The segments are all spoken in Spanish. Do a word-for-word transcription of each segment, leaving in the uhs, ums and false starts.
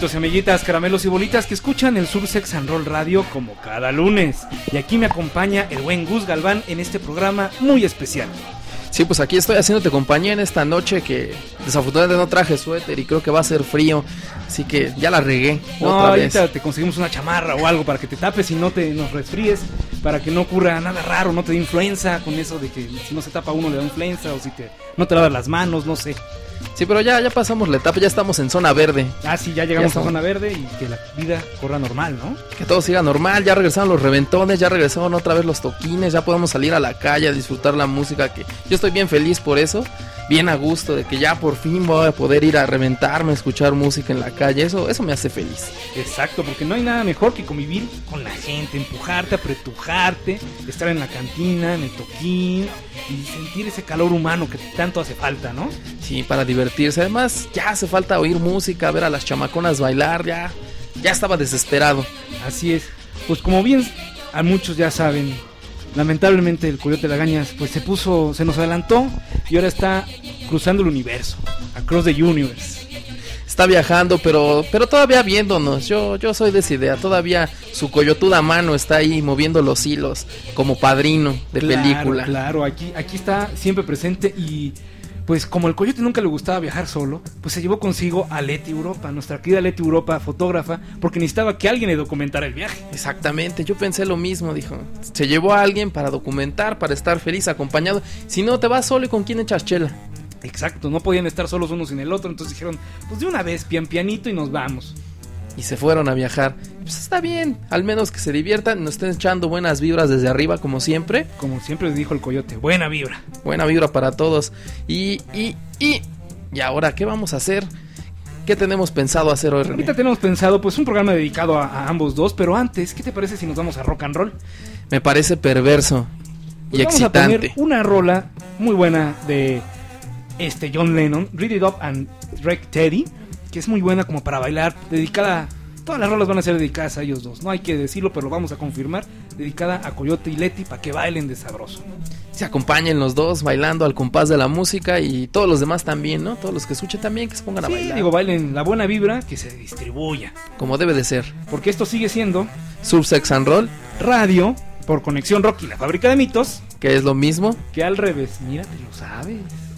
amiguitos y amiguitas, caramelos y bolitas que escuchan el Sur Sex and Roll Radio como cada lunes. Y aquí me acompaña el buen Gus Galván en este programa muy especial. Sí, pues aquí estoy haciéndote compañía en esta noche que desafortunadamente no traje suéter y creo que va a ser frío, así que ya la regué no, otra ahorita vez. Te conseguimos una chamarra o algo para que te tapes y no te nos resfríes, para que no ocurra nada raro, no te dé influenza con eso de que si no se tapa uno le da influenza o si te no te lavas las manos, no sé. Sí, pero ya, ya pasamos la etapa, ya estamos en zona verde. Ah, sí, ya llegamos ya a zona verde y que la vida corra normal, ¿no? Que todo siga normal, ya regresaron los reventones, ya regresaron otra vez los toquines, ya podemos salir a la calle a disfrutar la música, que yo estoy bien feliz por eso, bien a gusto de que ya por fin voy a poder ir a reventarme, a escuchar música en la calle, eso, eso me hace feliz. Exacto, porque no hay nada mejor que convivir con la gente, empujarte, apretujarte, estar en la cantina, en el toquín y sentir ese calor humano que tanto hace falta, ¿no? Sí, para divertirse. Además, ya hace falta oír música, ver a las chamaconas bailar, ya, ya estaba desesperado. Así es. Pues como bien a muchos ya saben, lamentablemente el Coyote Lagañas pues se puso, se nos adelantó y ahora está cruzando el universo, across the universe. Está viajando, pero pero todavía viéndonos. Yo yo soy de esa idea. Todavía su coyotuda mano está ahí moviendo los hilos como padrino de claro, película. Claro, aquí aquí está siempre presente y pues como el Coyote nunca le gustaba viajar solo, pues se llevó consigo a Leti Europa, nuestra querida Leti Europa, fotógrafa, porque necesitaba que alguien le documentara el viaje. Exactamente, yo pensé lo mismo, dijo. Se llevó a alguien para documentar, para estar feliz, acompañado. Si no, te vas solo y con quién echas chela. Exacto, no podían estar solos uno sin el otro, entonces dijeron, pues de una vez, pian pianito y nos vamos. Y se fueron a viajar. Pues está bien, al menos que se diviertan, nos estén echando buenas vibras desde arriba, como siempre. Como siempre les dijo el Coyote, buena vibra. Buena vibra para todos. Y, y, y, y ahora, ¿qué vamos a hacer? ¿Qué tenemos pensado hacer hoy, René? Ahorita tenemos pensado, pues, un programa dedicado a, a ambos dos, pero antes, ¿qué te parece si nos vamos a rock and roll? Me parece perverso pues y vamos excitante. A poner una rola muy buena de este John Lennon, Read It Up and Drake Teddy, que es muy buena como para bailar, dedicada, todas las rolas van a ser dedicadas a ellos dos, no hay que decirlo, pero lo vamos a confirmar, dedicada a Coyote y Leti para que bailen de sabroso. Se acompañen los dos bailando al compás de la música y todos los demás también, ¿no? Todos los que escuchen también que se pongan sí, a bailar. digo, bailen la buena vibra, que se distribuya. Como debe de ser. Porque esto sigue siendo Sur Sex and Roll Radio por Conexión Rock y la Fábrica de Mitos. Que es lo mismo que al revés, mira, te lo sabes.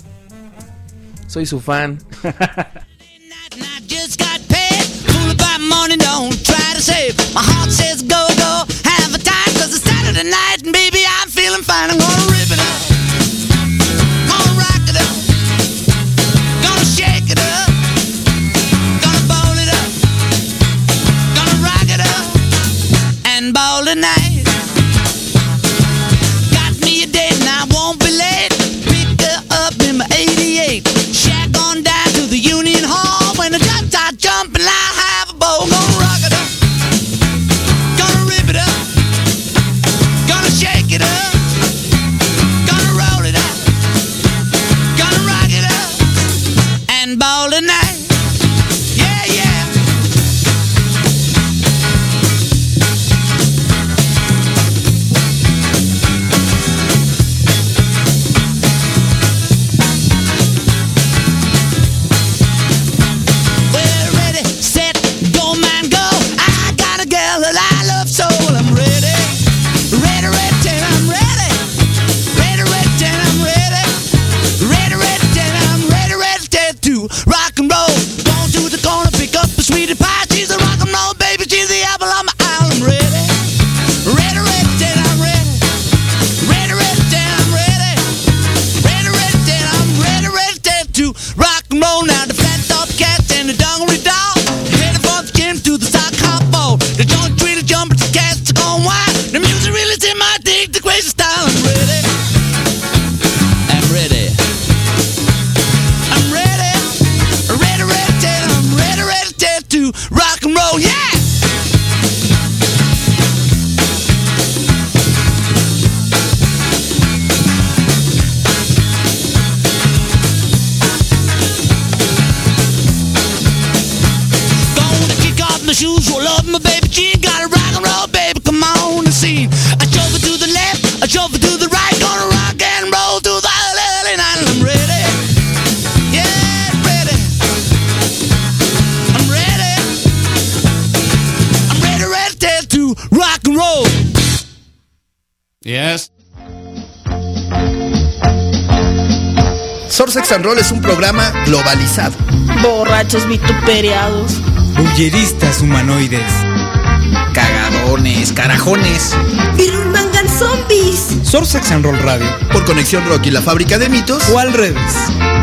Soy su fan. Money, don't try to save. My heart says go, go, have a time, cause it's Saturday night, and baby, I'm feeling fine. I'm gonna rip it up, gonna rock it up, gonna shake it up, gonna ball it up, gonna rock it up, and ball tonight. Got me a date and I won't be late. Pick her up in my eighty-eight, shack on down to the Union Hall. When the guns start jumping like gonna rock it up, gonna rip it up, gonna shake it up, gonna roll it up, gonna rock it up, and ball tonight. Yeah, yeah. Shoes, roll up my baby jean, gotta rock and roll, baby, come on the scene. I shove it to the left, I shove it to the right, gonna rock and roll to the early night. I'm ready, yeah, ready. I'm ready, Yes. Surf Sex and Roll es un programa globalizado. Borrachos vituperiados. Bulleristas humanoides. Cagadones, carajones. Birmangan zombies. Surf Sex and Roll Radio. Por Conexión Rock y la Fábrica de Mitos. O al revés.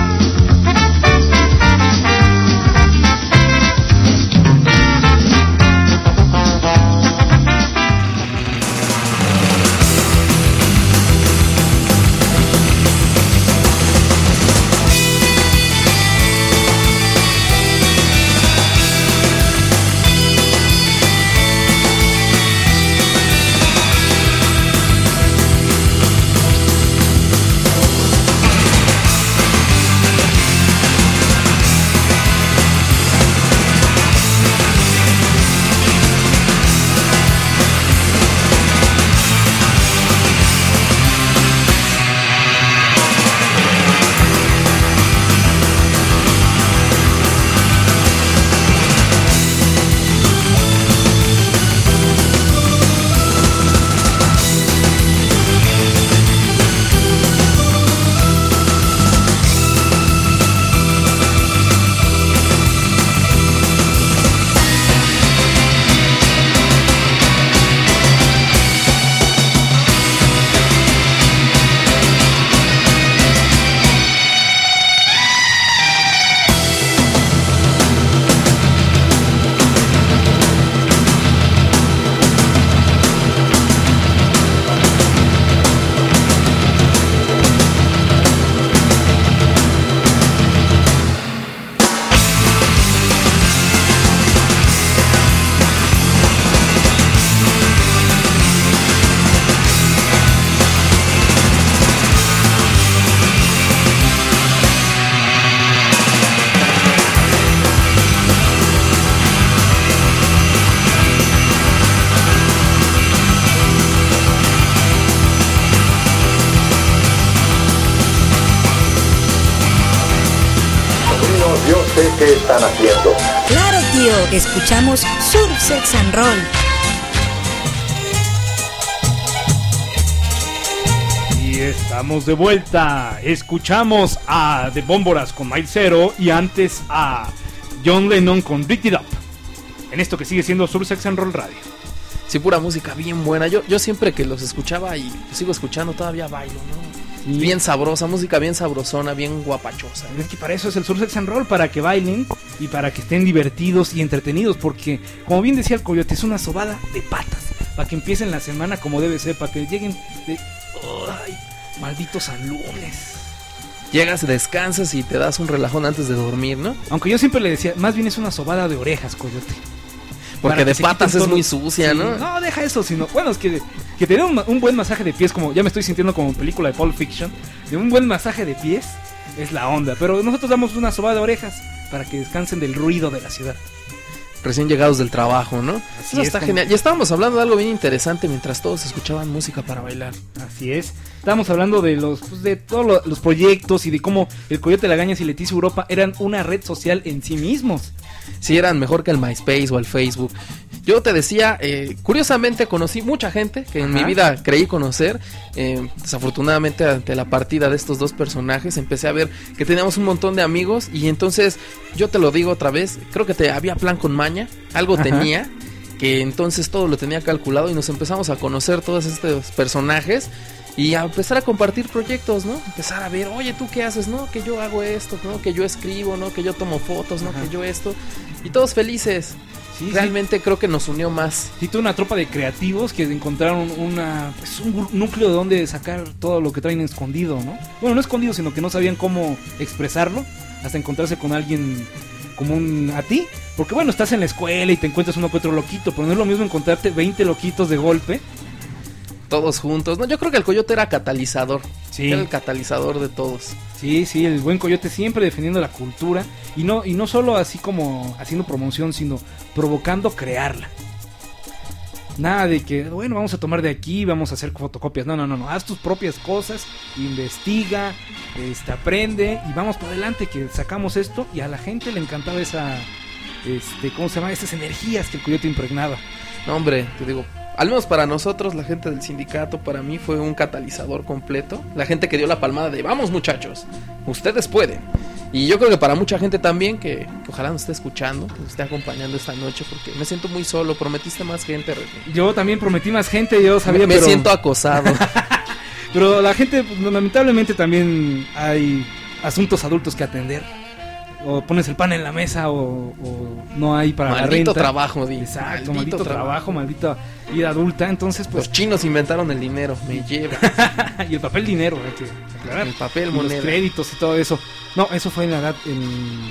¿Qué están haciendo? Claro, tío, escuchamos Surf Sex and Roll. Y estamos de vuelta. Escuchamos a The Bómboras con Mile Zero y antes a John Lennon con Beat It Up. En esto que sigue siendo Surf Sex and Roll Radio. Sí, pura música bien buena. Yo, yo siempre que los escuchaba y los sigo escuchando todavía bailo, ¿no? Sí. Bien sabrosa, música bien sabrosona, bien guapachosa. Es que para eso es el Surf Sex and Roll, para que bailen y para que estén divertidos y entretenidos, porque como bien decía el Coyote, es una sobada de patas, para que empiecen la semana como debe ser, para que lleguen de... ¡Ay, maldito San Lunes! Llegas, descansas y te das un relajón antes de dormir, ¿no? Aunque yo siempre le decía, más bien es una sobada de orejas, Coyote. Porque de patas es muy sucia, sí, ¿no? No, deja eso, sino... Bueno, es que, que tener un, un buen masaje de pies, como ya me estoy sintiendo como película de Pulp Fiction, de un buen masaje de pies es la onda. Pero nosotros damos una sobada de orejas para que descansen del ruido de la ciudad. Recién llegados del trabajo, ¿no? Así Eso es, está como... genial. Y estábamos hablando de algo bien interesante mientras todos escuchaban música para bailar. Así es. Estábamos hablando de los pues, de todos lo, los proyectos y de cómo el Coyote Lagañas y Leticia Europa eran una red social en sí mismos. Sí, eran mejor que el MySpace o el Facebook. Yo te decía, eh, curiosamente conocí mucha gente que en Ajá. mi vida creí conocer. eh, Desafortunadamente ante la partida de estos dos personajes empecé a ver que teníamos un montón de amigos. Y entonces, yo te lo digo otra vez, creo que te había plan con maña. Algo Ajá. tenía, que entonces todo lo tenía calculado. Y nos empezamos a conocer todos estos personajes y a empezar a compartir proyectos, ¿no? Empezar a ver, oye, ¿tú qué haces? No, que yo hago esto, ¿no? Que yo escribo, ¿no? Que yo tomo fotos, ¿no? Ajá. Que yo esto. Y todos felices. Sí, realmente sí. Creo que nos unió más. Sí, toda una tropa de creativos que encontraron una, pues, un núcleo de donde sacar todo lo que traen escondido, ¿no? Bueno, no escondido, sino que no sabían cómo expresarlo hasta encontrarse con alguien como un a ti. Porque bueno, estás en la escuela y te encuentras uno que otro loquito, pero no es lo mismo encontrarte veinte loquitos de golpe. Todos juntos. No, yo creo que el Coyote era catalizador. Sí. Era el catalizador de todos. Sí, sí, el buen Coyote siempre defendiendo la cultura. Y no, y no solo así como haciendo promoción, sino provocando crearla. Nada de que, bueno, vamos a tomar de aquí, vamos a hacer fotocopias. No, no, no, no. Haz tus propias cosas, investiga, este, aprende y vamos por adelante, que sacamos esto. Y a la gente le encantaba esa, este, ¿cómo se llama? Esas energías que el Coyote impregnaba. No, hombre, te digo, al menos para nosotros, la gente del sindicato, para mí fue un catalizador completo. La gente que dio la palmada de vamos muchachos, ustedes pueden. Y yo creo que para mucha gente también que, que ojalá nos esté escuchando, que nos esté acompañando esta noche, porque me siento muy solo. Prometiste más gente, René. Yo también prometí más gente, yo sabía, Me, me pero... siento acosado. Pero la gente, pues, lamentablemente también hay asuntos adultos que atender. O pones el pan en la mesa o, o no hay para Maldito la renta. trabajo, Di. Exacto, Maldito maldito, trabajo, trabajo. maldita vida adulta. Entonces, pues... Los chinos inventaron el dinero, me lleva. y el papel dinero, hay que aclarar. El papel Y moneda. los créditos y todo eso. No, eso fue en la edad... En...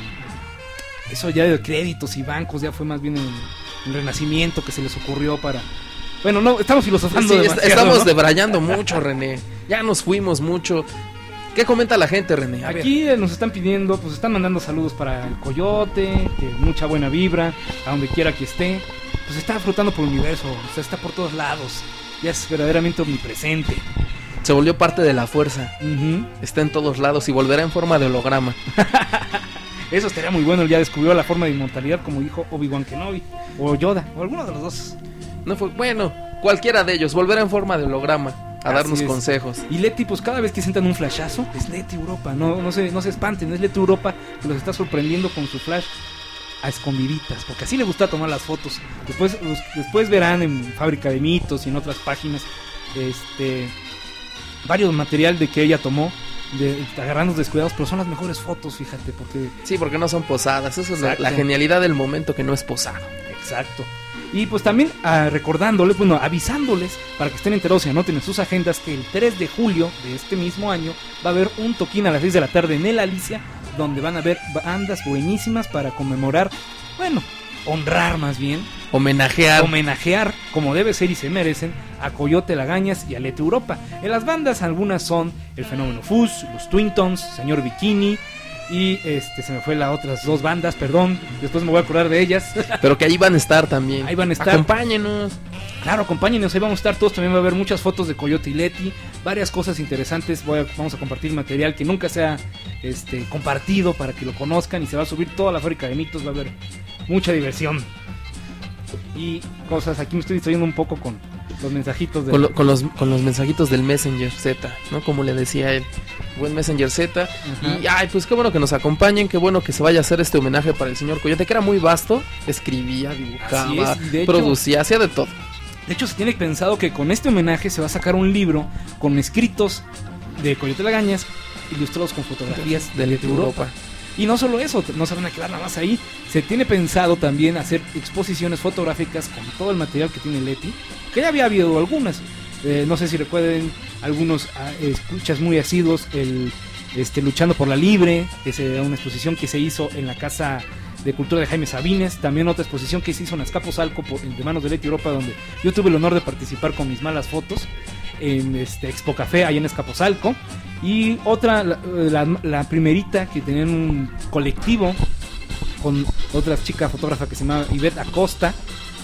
Eso ya de créditos y bancos, ya fue más bien el, el renacimiento que se les ocurrió para... Bueno, no, estamos filosofando Sí, demasiado, estamos ¿no? debrayando mucho, René. Ya nos fuimos mucho. ¿Qué comenta la gente, René? A Aquí eh, nos están pidiendo, pues están mandando saludos para el Coyote, que mucha buena vibra, a donde quiera que esté. Pues está flotando por el universo, o sea, está por todos lados. Ya es verdaderamente omnipresente. ver, se volvió parte de la fuerza. Uh-huh. Está en todos lados y volverá en forma de holograma. Eso estaría muy bueno, él ya descubrió la forma de inmortalidad, como dijo Obi-Wan Kenobi, o Yoda, o alguno de los dos. No fue bueno, cualquiera de ellos, volverá en forma de holograma a Así darnos es. consejos. Y Leti, pues cada vez que sientan un flashazo, es Leti Europa, no, no, se, no se espanten, es Leti Europa que los está sorprendiendo con su flash a escondiditas, porque así le gusta tomar las fotos. Después, los- después verán en Fábrica de Mitos y en otras páginas este varios material de que ella tomó, de agarrando descuidados, pero son las mejores fotos, fíjate, porque... Sí, porque no son posadas, eso es la, Exacto. la genialidad del momento que no es posado. Exacto. Y pues también ah, recordándoles, bueno, avisándoles para que estén enterados y anoten en sus agendas que el tres de julio de este mismo año va a haber un toquín a las seis de la tarde en el Alicia, donde van a haber bandas buenísimas para conmemorar, bueno, honrar más bien, Homenajear. homenajear como debe ser y se merecen a Coyote Lagañas y a Leti Europa. En las bandas algunas son El Fenómeno Fuzz, Los Twintons, Señor Bikini y este se me fue las otras dos bandas, perdón, después me voy a acordar de ellas. Pero que ahí van a estar también. Ahí van a estar. Acompáñenos. Claro, acompáñenos, ahí vamos a estar todos, también va a haber muchas fotos de Coyote y Leti, varias cosas interesantes, voy a- vamos a compartir material que nunca sea este, compartido para que lo conozcan y se va a subir toda la Fábrica de Mitos, va a haber mucha diversión. Y cosas, aquí me estoy distrayendo un poco con los mensajitos de... Con, lo- con los, con los mensajitos del Messenger Z, ¿no? Como le decía él, buen Messenger Z. Ajá. Y ay, pues qué bueno que nos acompañen, qué bueno que se vaya a hacer este homenaje para el señor Coyote, que era muy vasto, escribía, Así dibujaba, es, y de hecho- producía, hacía de todo. De hecho, se tiene pensado que con este homenaje se va a sacar un libro con escritos de Coyote Lagañas, ilustrados con fotografías de Leti Europa. Y no solo eso, no se van a quedar nada más ahí. Se tiene pensado también hacer exposiciones fotográficas con todo el material que tiene Leti, que ya había habido algunas. Eh, no sé si recuerden algunos ah, escuchas muy asiduos, el este, Luchando por la Libre, que es eh, una exposición que se hizo en la Casa de Cultura de Jaime Sabines. También otra exposición que se hizo en Azcapotzalco por- de manos de Leti Europa, donde yo tuve el honor de participar con mis malas fotos en este Expo Café allá en Azcapotzalco. Y otra, la, la- la primerita, que tenían un colectivo con otra chica fotógrafa que se llamaba Ivette Acosta,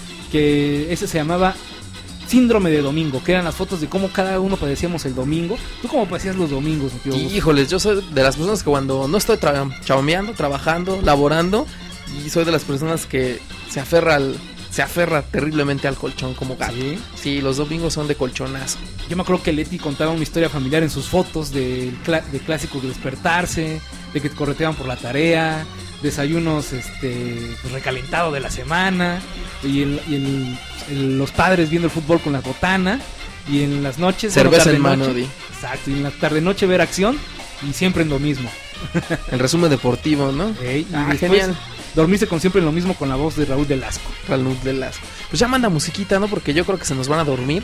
que ese se llamaba Síndrome de Domingo, que eran las fotos de cómo cada uno padecíamos el domingo. ¿Tú cómo padecías los domingos, mi tío Gus? Híjoles, yo soy de las personas que cuando no estoy tra- chambeando, trabajando, laborando, y soy de las personas que se aferra al, se aferra terriblemente al colchón como gato. ¿Sí? Sí, los domingos son de colchonazo. Yo me acuerdo que Leti contaba una historia familiar en sus fotos del cla- de clásico de despertarse, de que correteaban por la tarea, desayunos este pues, recalentado de la semana, y, el, y el- el- los padres viendo el fútbol con la botana, y en las noches Cerveza tarde en mano, noche- Di. Exacto, y en la tarde noche ver acción y siempre en lo mismo. El resumen deportivo, ¿no? Ey, y Ah, después genial. dormirse con siempre en lo mismo con la voz de Raúl Velasco. Raúl Velasco. Pues ya manda musiquita, ¿no? Porque yo creo que se nos van a dormir.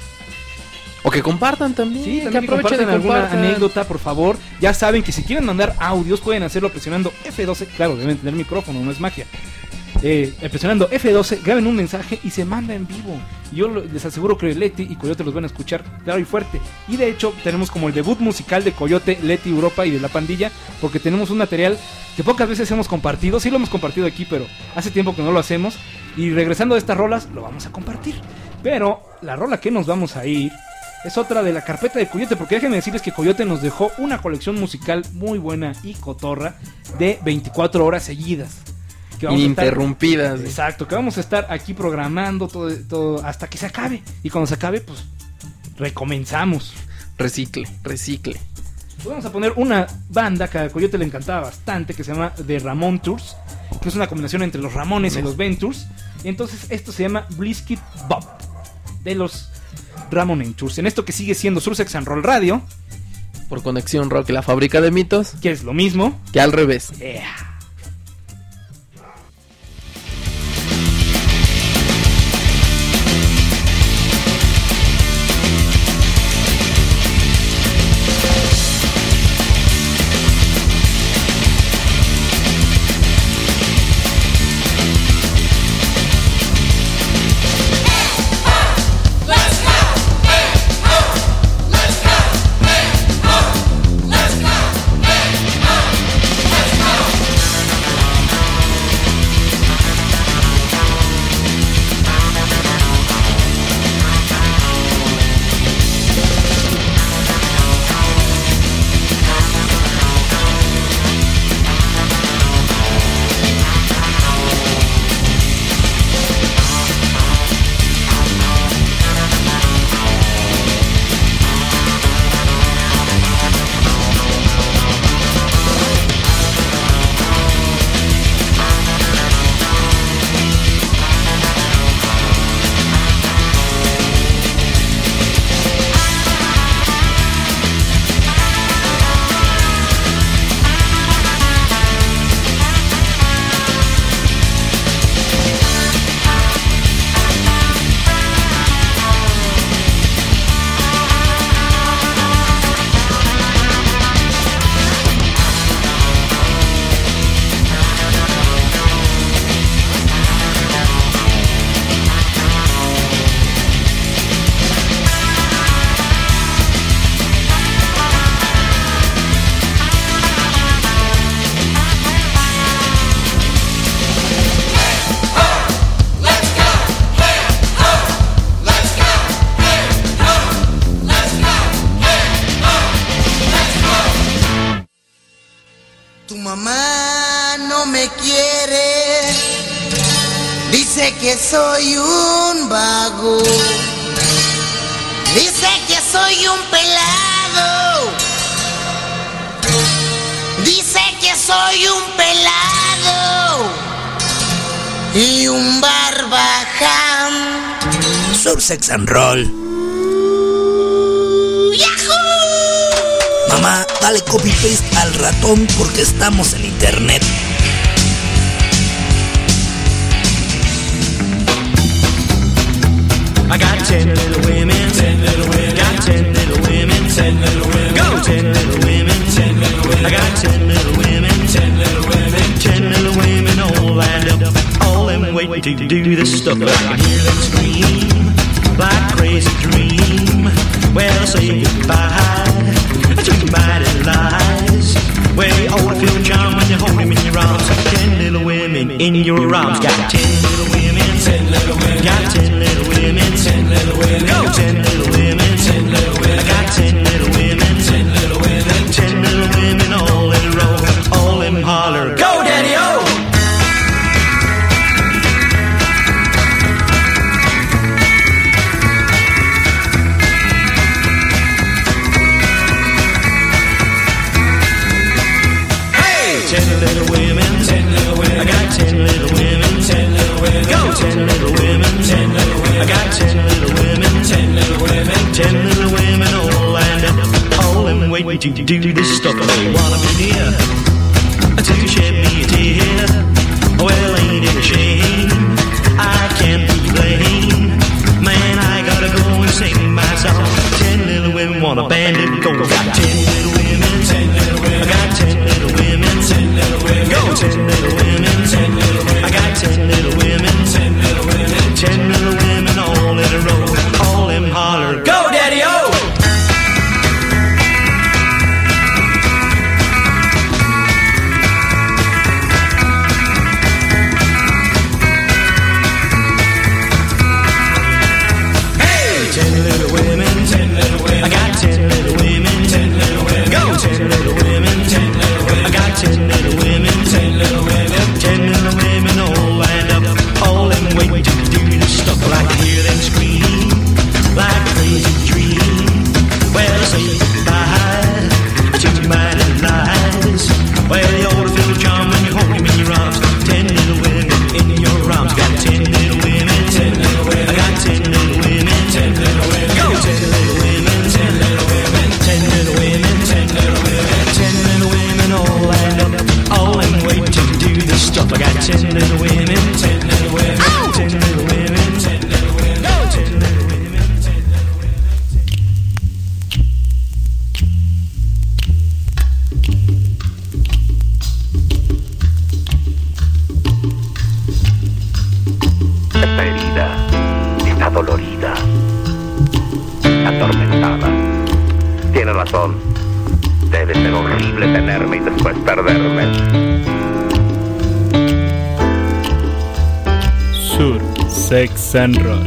O que compartan también. Sí, que también que aprovechen compartan y alguna compartan. anécdota, por favor. Ya saben que si quieren mandar audios pueden hacerlo presionando F doce. Claro, deben tener micrófono, no es magia. Eh, presionando F doce, graben un mensaje y se manda en vivo. Yo lo- les aseguro que Leti y Coyote los van a escuchar claro y fuerte. Y de hecho tenemos como el debut musical de Coyote, Leti Europa y de La Pandilla, porque tenemos un material que pocas veces hemos compartido. Sí lo hemos compartido aquí, pero hace tiempo que no lo hacemos. Y regresando a estas rolas, lo vamos a compartir. Pero la rola que nos vamos a ir es otra de la carpeta de Coyote, porque déjenme decirles que Coyote nos dejó una colección musical muy buena y cotorra de veinticuatro horas seguidas. que vamos a estar- Ininterrumpidas. exacto, que vamos a estar aquí programando todo, todo hasta que se acabe. Y cuando se acabe, pues recomenzamos. Recicle, recicle. Pues vamos a poner una banda que a Coyote le encantaba bastante, que se llama The Ramon Tours, que es una combinación entre los Ramones y los Ventures. Y entonces esto se llama Blitzkrieg Bop, de los Ramon Tours. En esto que sigue siendo Sursex and Roll Radio, Por Conexión Rock y la Fábrica de Mitos, que es lo mismo. que al revés. Yeah. Tu mamá no me quiere, dice que soy un vago, dice que soy un pelado, dice que soy un pelado y un barbaján. Sursex and Roll. Mamá, dale copy paste al ratón porque estamos en internet. I got ten little women, ten little women, got ten little women, ten little women, go ten little women, ten little women, I got ten little women, ten little women, ten little women all lined up, all them waiting to do this stuff. I can hear them scream like crazy dream. Well, say goodbye to mighty lies. Well, oh, I feel charmed when you hold him in your arms. Ten little women in your arms. Got ten little women, ten little women. Got ten little women, ten little women. Go ten little women, ten little women. I got ten little women, ten little women. Ten little women all in a row, all in holler. Go, Daddy-O! Ten little women, ten little women. I got ten little women, ten little women. Go ten little women, ten little women. I got ten little women, ten little women. Ten little women all lined up, all in waiting to do this stuff. They wanna be near to shed me a tear. Well, ain't it a shame? I can't be blamed. Man, I gotta go and sing my song. Ten little women want a band and go. Got ten little women, ten little women. I got ten little women, ten little women. Go ten little women, ten little women. I got ten little women, ten little women. Ten little women all in a row, all in holler. Go, Daddy-O! está herida, está dolorida, atormentada. Tiene razón. Debe ser horrible tenerme y después perderme. Sur, Sex and Roll.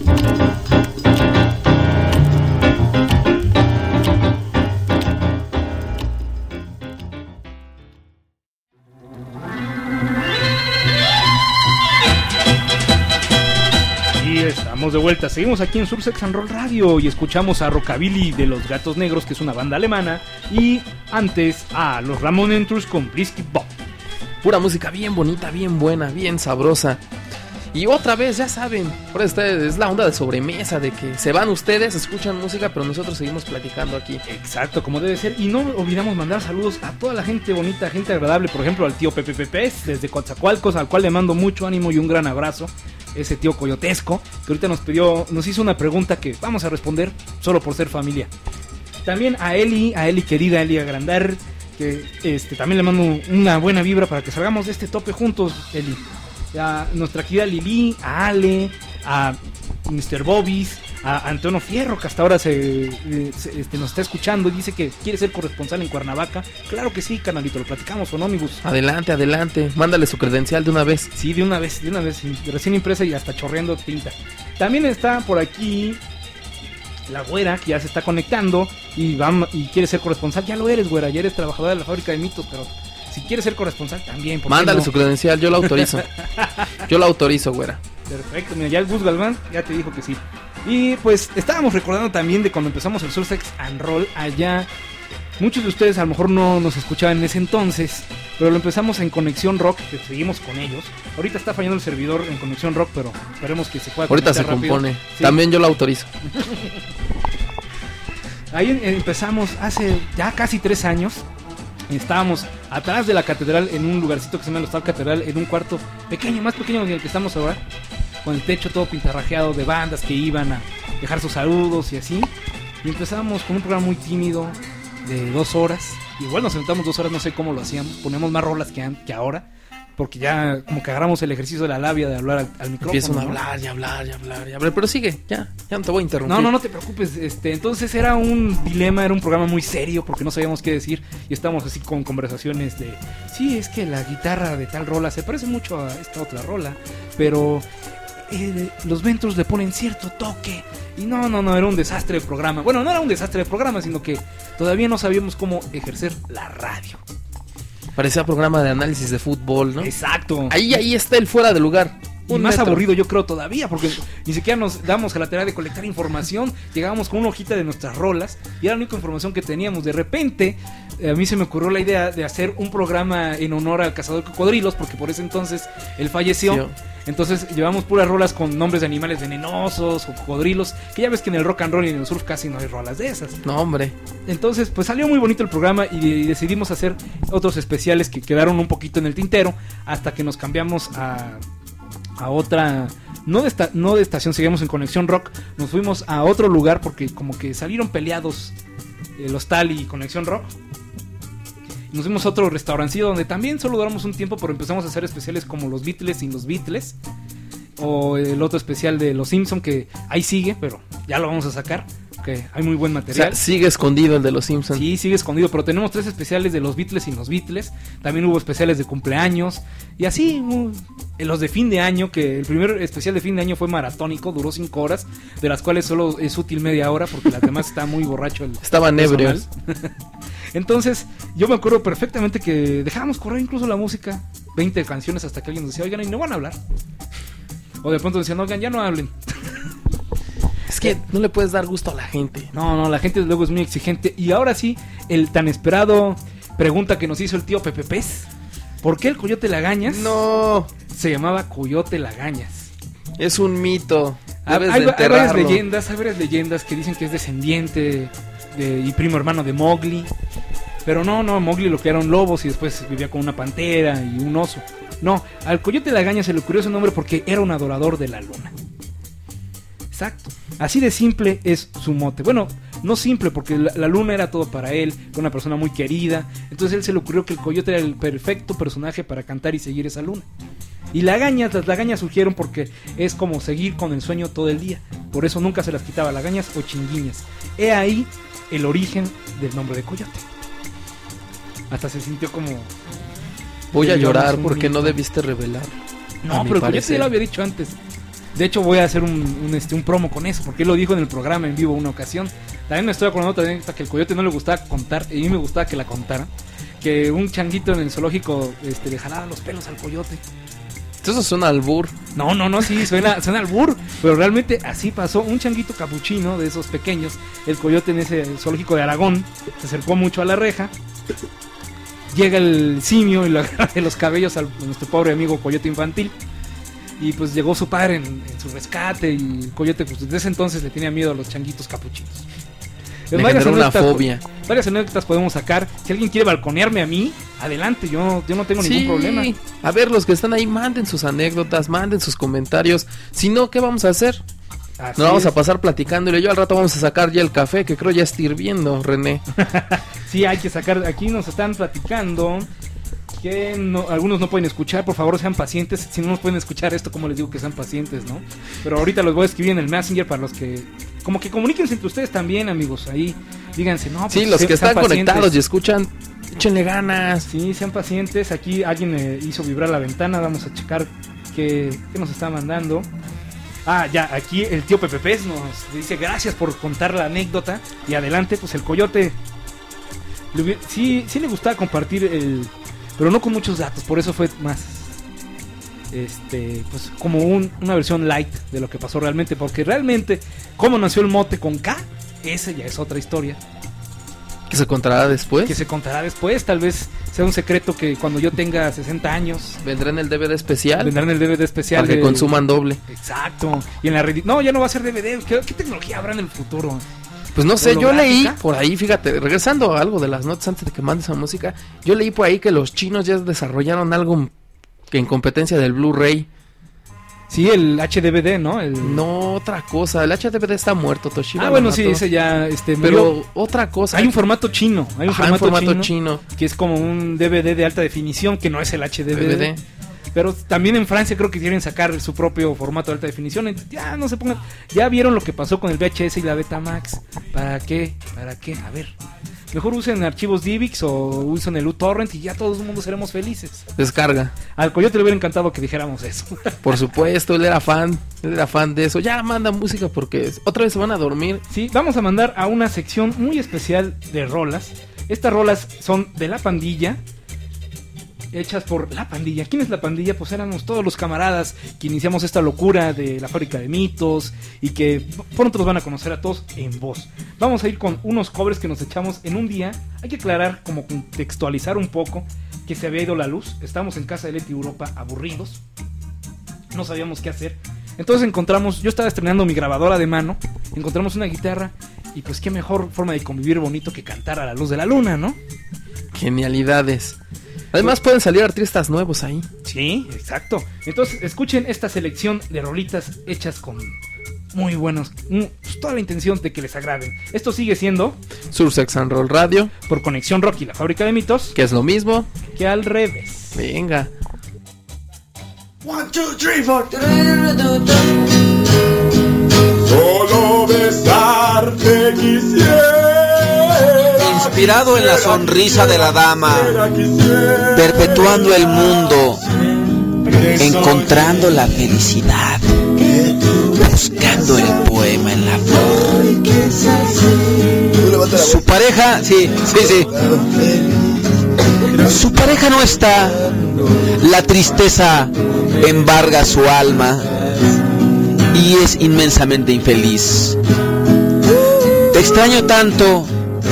Estamos de vuelta, seguimos aquí en Sur Sex and Roll Radio y escuchamos a Rockabilly de los Gatos Negros, que es una banda alemana, y antes a los Ramones con Brisky Bob. Pura música bien bonita, bien buena, bien sabrosa. Y otra vez, ya saben, por esta es la onda de sobremesa, de que se van ustedes, escuchan música, pero nosotros seguimos platicando aquí. Exacto, como debe ser. Y no olvidamos mandar saludos a toda la gente bonita, gente agradable. Por ejemplo, al tío Pepe Pepes desde Coatzacoalcos, al cual le mando mucho ánimo y un gran abrazo. Ese tío coyotesco, que ahorita nos pidió, nos hizo una pregunta que vamos a responder solo por ser familia. También a Eli, a Eli querida, Eli Agrandar, que este, también le mando una buena vibra para que salgamos de este tope juntos, Eli. A nuestra querida Lili, a Ale, a mister Bobis, a Antonio Fierro, que hasta ahora se, se este, nos está escuchando y dice que quiere ser corresponsal en Cuernavaca. Claro que sí, canalito, lo platicamos, ¿o no, amigos? Adelante, adelante, mándale su credencial de una vez. Sí, de una vez, de una vez, recién impresa y hasta chorreando tinta. También está por aquí la güera, que ya se está conectando y, va, y quiere ser corresponsal. Ya lo eres, güera, ya eres trabajadora de la fábrica de mitos, pero si quieres ser corresponsal también, ¿por qué mándale no? Su credencial, yo la autorizo. Yo la autorizo, güera. Perfecto, mira, ya el Gus Galván ya te dijo que sí. Y pues estábamos recordando también de cuando empezamos el Sur Sex and Roll allá. Muchos de ustedes a lo mejor no nos escuchaban en ese entonces, pero lo empezamos en Conexión Rock, que seguimos con ellos. Ahorita está fallando el servidor en Conexión Rock, pero esperemos que se pueda ahorita se rápido. compone. Sí. También yo la autorizo. Ahí empezamos hace ya casi tres años. Estábamos atrás de la catedral en un lugarcito que se llama el Hostal Catedral, en un cuarto pequeño, más pequeño que el que estamos ahora, con el techo todo pintarrajeado de bandas que iban a dejar sus saludos y así. Y empezamos con un programa muy tímido de dos horas. Igual nos sentamos dos horas, no sé cómo lo hacíamos. Poníamos más rolas que, que ahora, porque ya como que agarramos el ejercicio de la labia de hablar al, al micrófono. Empiezan a ¿no? hablar y hablar y hablar y hablar. Pero sigue, ya, ya no te voy a interrumpir. No, no, no te preocupes. Este, entonces era un dilema, era un programa muy serio porque no sabíamos qué decir. Y estábamos así con conversaciones de, sí, es que la guitarra de tal rola se parece mucho a esta otra rola, pero eh, los Ventures le ponen cierto toque. Y no, no, no, era un desastre de programa. Bueno, no era un desastre de programa, sino que todavía no sabíamos cómo ejercer la radio. Parecía programa de análisis de fútbol, ¿no? Exacto. Ahí, ahí está el fuera de lugar. Y más metro. Aburrido yo creo todavía, porque ni siquiera nos damos a la tarea de colectar información. Llegábamos con una hojita de nuestras rolas y era la única información que teníamos. De repente a mí se me ocurrió la idea de hacer un programa en honor al cazador de cocodrilos, porque por ese entonces él falleció. Sí. Entonces llevamos puras rolas con nombres de animales venenosos o cocodrilos, que ya ves que en el rock and roll y en el surf casi no hay rolas de esas. No, hombre. Entonces pues salió muy bonito el programa y decidimos hacer otros especiales que quedaron un poquito en el tintero hasta que nos cambiamos a... a otra, no de, esta, no de estación, seguimos en Conexión Rock, nos fuimos a otro lugar porque como que salieron peleados el Hostal y Conexión Rock. Nos fuimos a otro restaurancillo donde también solo duramos un tiempo, pero empezamos a hacer especiales como los Beatles sin los Beatles, o el otro especial de los Simpson que ahí sigue, pero ya lo vamos a sacar. Que hay muy buen material. O sea, sigue escondido el de los Simpsons. Sí, sigue escondido, pero tenemos tres especiales de los Beatles y los Beatles. También hubo especiales de cumpleaños. Y así, uh, los de fin de año, que el primer especial de fin de año fue maratónico, duró cinco horas, de las cuales solo es útil media hora, porque las demás está muy borracho el Estaban ebrios. Entonces, yo me acuerdo perfectamente que dejábamos correr incluso la música, veinte canciones, hasta que alguien nos decía, oigan, y no van a hablar. O de pronto decían, oigan, ya no hablen. Es que no le puedes dar gusto a la gente. No, no, la gente luego es muy exigente. Y ahora sí, el tan esperado pregunta que nos hizo el tío Pepe Pez. ¿Por qué el Coyote Lagañas? No. Se llamaba Coyote Lagañas. Es un mito. Hay, hay, hay varias leyendas, hay varias leyendas que dicen que es descendiente de, y primo hermano de Mowgli. Pero no, no, Mowgli lo que era un lobo y después vivía con una pantera y un oso. No, al Coyote Lagañas se le ocurrió ese nombre porque era un adorador de la luna. Exacto. Así de simple es su mote. Bueno, no simple, porque la, la luna era todo para él, era una persona muy querida. Entonces a él se le ocurrió que el coyote era el perfecto personaje para cantar y seguir esa luna. Y lagañas, las lagañas surgieron porque es como seguir con el sueño todo el día. Por eso nunca se las quitaba, lagañas o chinguiñas. He ahí el origen del nombre de coyote. Hasta se sintió como... Voy a llorar porque no debiste revelar. No, pero el coyote ya lo había dicho antes. De hecho voy a hacer un, un, este, un promo con eso, porque él lo dijo en el programa en vivo una ocasión. También me estoy acordando también que el coyote no le gustaba contar, y a mí me gustaba que la contara. Que un changuito en el zoológico este, le jalaba los pelos al coyote. Eso suena albur. No, no, no, sí, suena, suena albur. Pero realmente así pasó. Un changuito capuchino de esos pequeños, el coyote en ese zoológico de Aragón, se acercó mucho a la reja. Llega el simio y lo agarra de los cabellos a nuestro pobre amigo coyote infantil. Y pues llegó su padre en, en su rescate. Y el coyote pues desde ese entonces le tenía miedo a los changuitos capuchinos. Me generó una fobia. Varias anécdotas podemos sacar. Si alguien quiere balconearme a mí, adelante, yo, yo no tengo sí. ningún problema. A ver, los que están ahí, manden sus anécdotas, manden sus comentarios. Si no, ¿qué vamos a hacer? Así Nos vamos es. a pasar platicándole. Yo al rato vamos a sacar ya el café, que creo ya está hirviendo, René. Sí, hay que sacar. Aquí nos están platicando que no, algunos no pueden escuchar. Por favor, sean pacientes. Si no nos pueden escuchar esto, como les digo que sean pacientes, ¿no? Pero ahorita los voy a escribir en el Messenger para los que... Como que comuníquense entre ustedes también, amigos. Ahí, díganse, no, pues, sí, los se, que están conectados y escuchan, échenle ganas. Sí, sean pacientes. Aquí alguien eh, hizo vibrar la ventana. Vamos a checar qué, qué nos está mandando. Ah, ya, aquí el tío Pepe Pez nos dice gracias por contar la anécdota. Y adelante, pues el coyote le hubiera, sí, sí le gustaba compartir el... Pero no con muchos datos, por eso fue más... Este, pues como un, una versión light de lo que pasó realmente. Porque realmente, cómo nació el mote con K, esa ya es otra historia. ¿Que se contará después? Que se contará después, tal vez sea un secreto que cuando yo tenga sesenta años... ¿Vendrá en el D V D especial? Vendrá en el D V D especial. Para que de... consuman doble. Exacto. Y en la red... No, ya no va a ser D V D. ¿Qué, qué tecnología habrá en el futuro? Pues no sé, yo leí por ahí, fíjate, regresando a algo de las notas antes de que mandes esa música, yo leí por ahí que los chinos ya desarrollaron algo que en competencia del Blu-ray. Sí, el H D V D, ¿no? El... No, otra cosa, el H D V D está muerto, Toshiba. Ah, bueno, sí, ese ya... Este, Pero murió. Otra cosa... Hay un formato chino, hay un Ajá, formato, un formato chino, chino que es como un D V D de alta definición, que no es el H D V D. D V D. Pero también en Francia creo que quieren sacar su propio formato de alta definición. Ya no se pongan... Ya vieron lo que pasó con el V H S y la Betamax. ¿Para qué? ¿Para qué? A ver... Mejor usen archivos DivX o usen el uTorrent y ya todo el mundo seremos felices. Descarga. Al coyote le hubiera encantado que dijéramos eso. Por supuesto, él era fan. Él era fan de eso. Ya manda música porque otra vez se van a dormir. Sí, vamos a mandar a una sección muy especial de rolas. Estas rolas son de La Pandilla, hechas por La Pandilla. ¿Quién es La Pandilla? Pues éramos todos los camaradas que iniciamos esta locura de la fábrica de mitos y que pronto los van a conocer a todos en voz. Vamos a ir con unos covers que nos echamos en un día. Hay que aclarar, como contextualizar un poco, que se había ido la luz. Estábamos en casa de Leti Europa aburridos, no sabíamos qué hacer. Entonces encontramos, yo estaba estrenando mi grabadora de mano, encontramos una guitarra y pues qué mejor forma de convivir bonito que cantar a la luz de la luna, ¿no? Genialidades. Además pueden salir artistas nuevos ahí. Sí, exacto. Entonces escuchen esta selección de rolitas hechas con muy buenos, pues, toda la intención de que les agraden. Esto sigue siendo Sursex and Roll Radio por Conexión Rock y la Fábrica de Mitos, que es lo mismo que al revés. Venga. One, two, three, four. Solo besarte quisiera. Inspirado en la sonrisa de la dama, perpetuando el mundo, encontrando la felicidad, buscando el poema en la flor. Su pareja, sí, sí, sí. Su pareja no está, la tristeza embarga su alma y es inmensamente infeliz. Te extraño tanto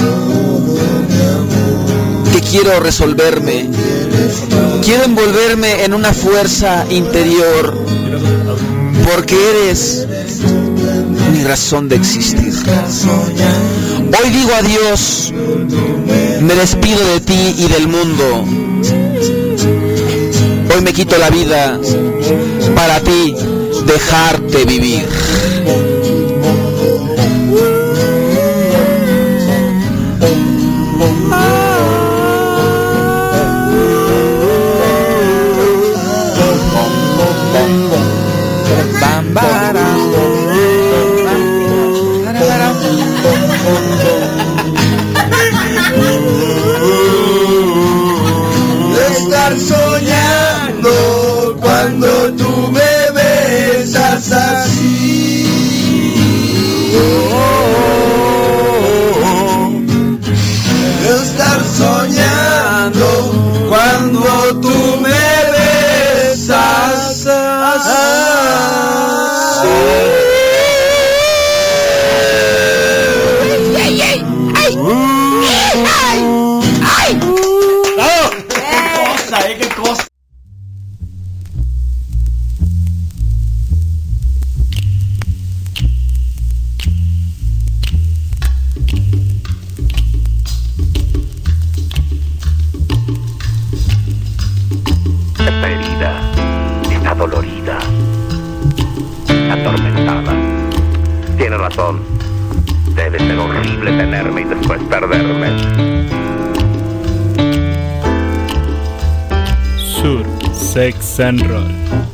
que quiero resolverme, quiero envolverme en una fuerza interior, porque eres mi razón de existir. Hoy digo adiós, me despido de ti y del mundo. Hoy me quito la vida para ti, dejarte vivir. atormentada. Tiene razón. Debe ser horrible tenerme y después perderme. Surf, Sex and Roll.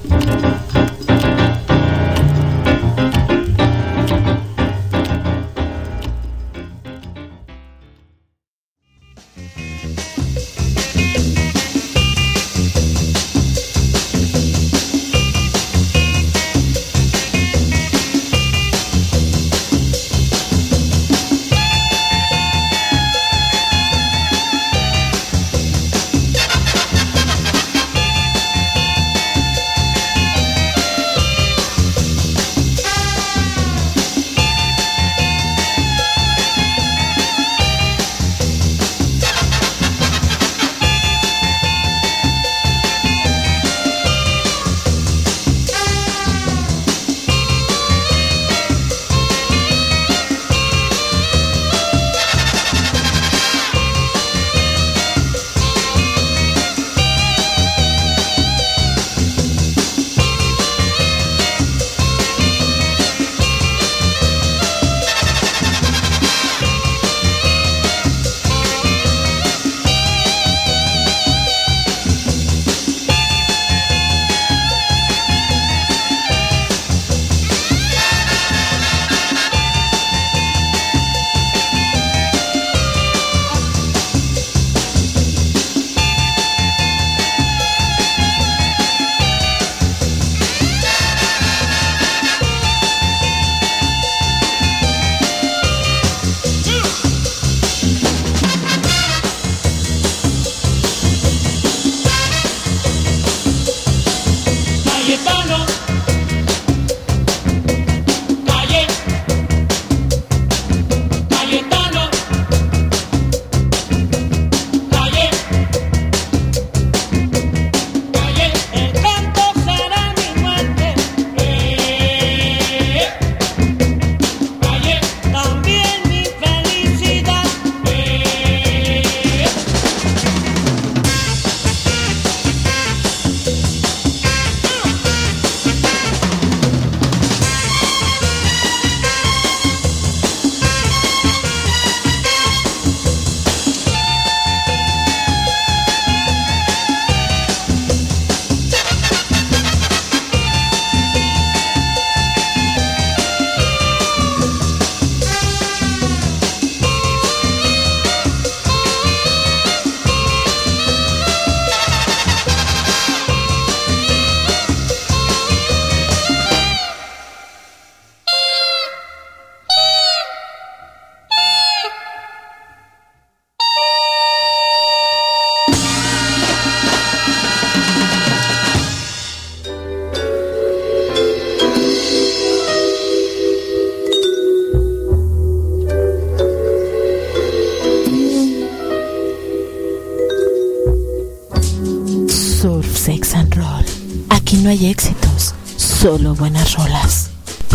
Sex and Roll. Aquí no hay éxitos, solo buenas rolas.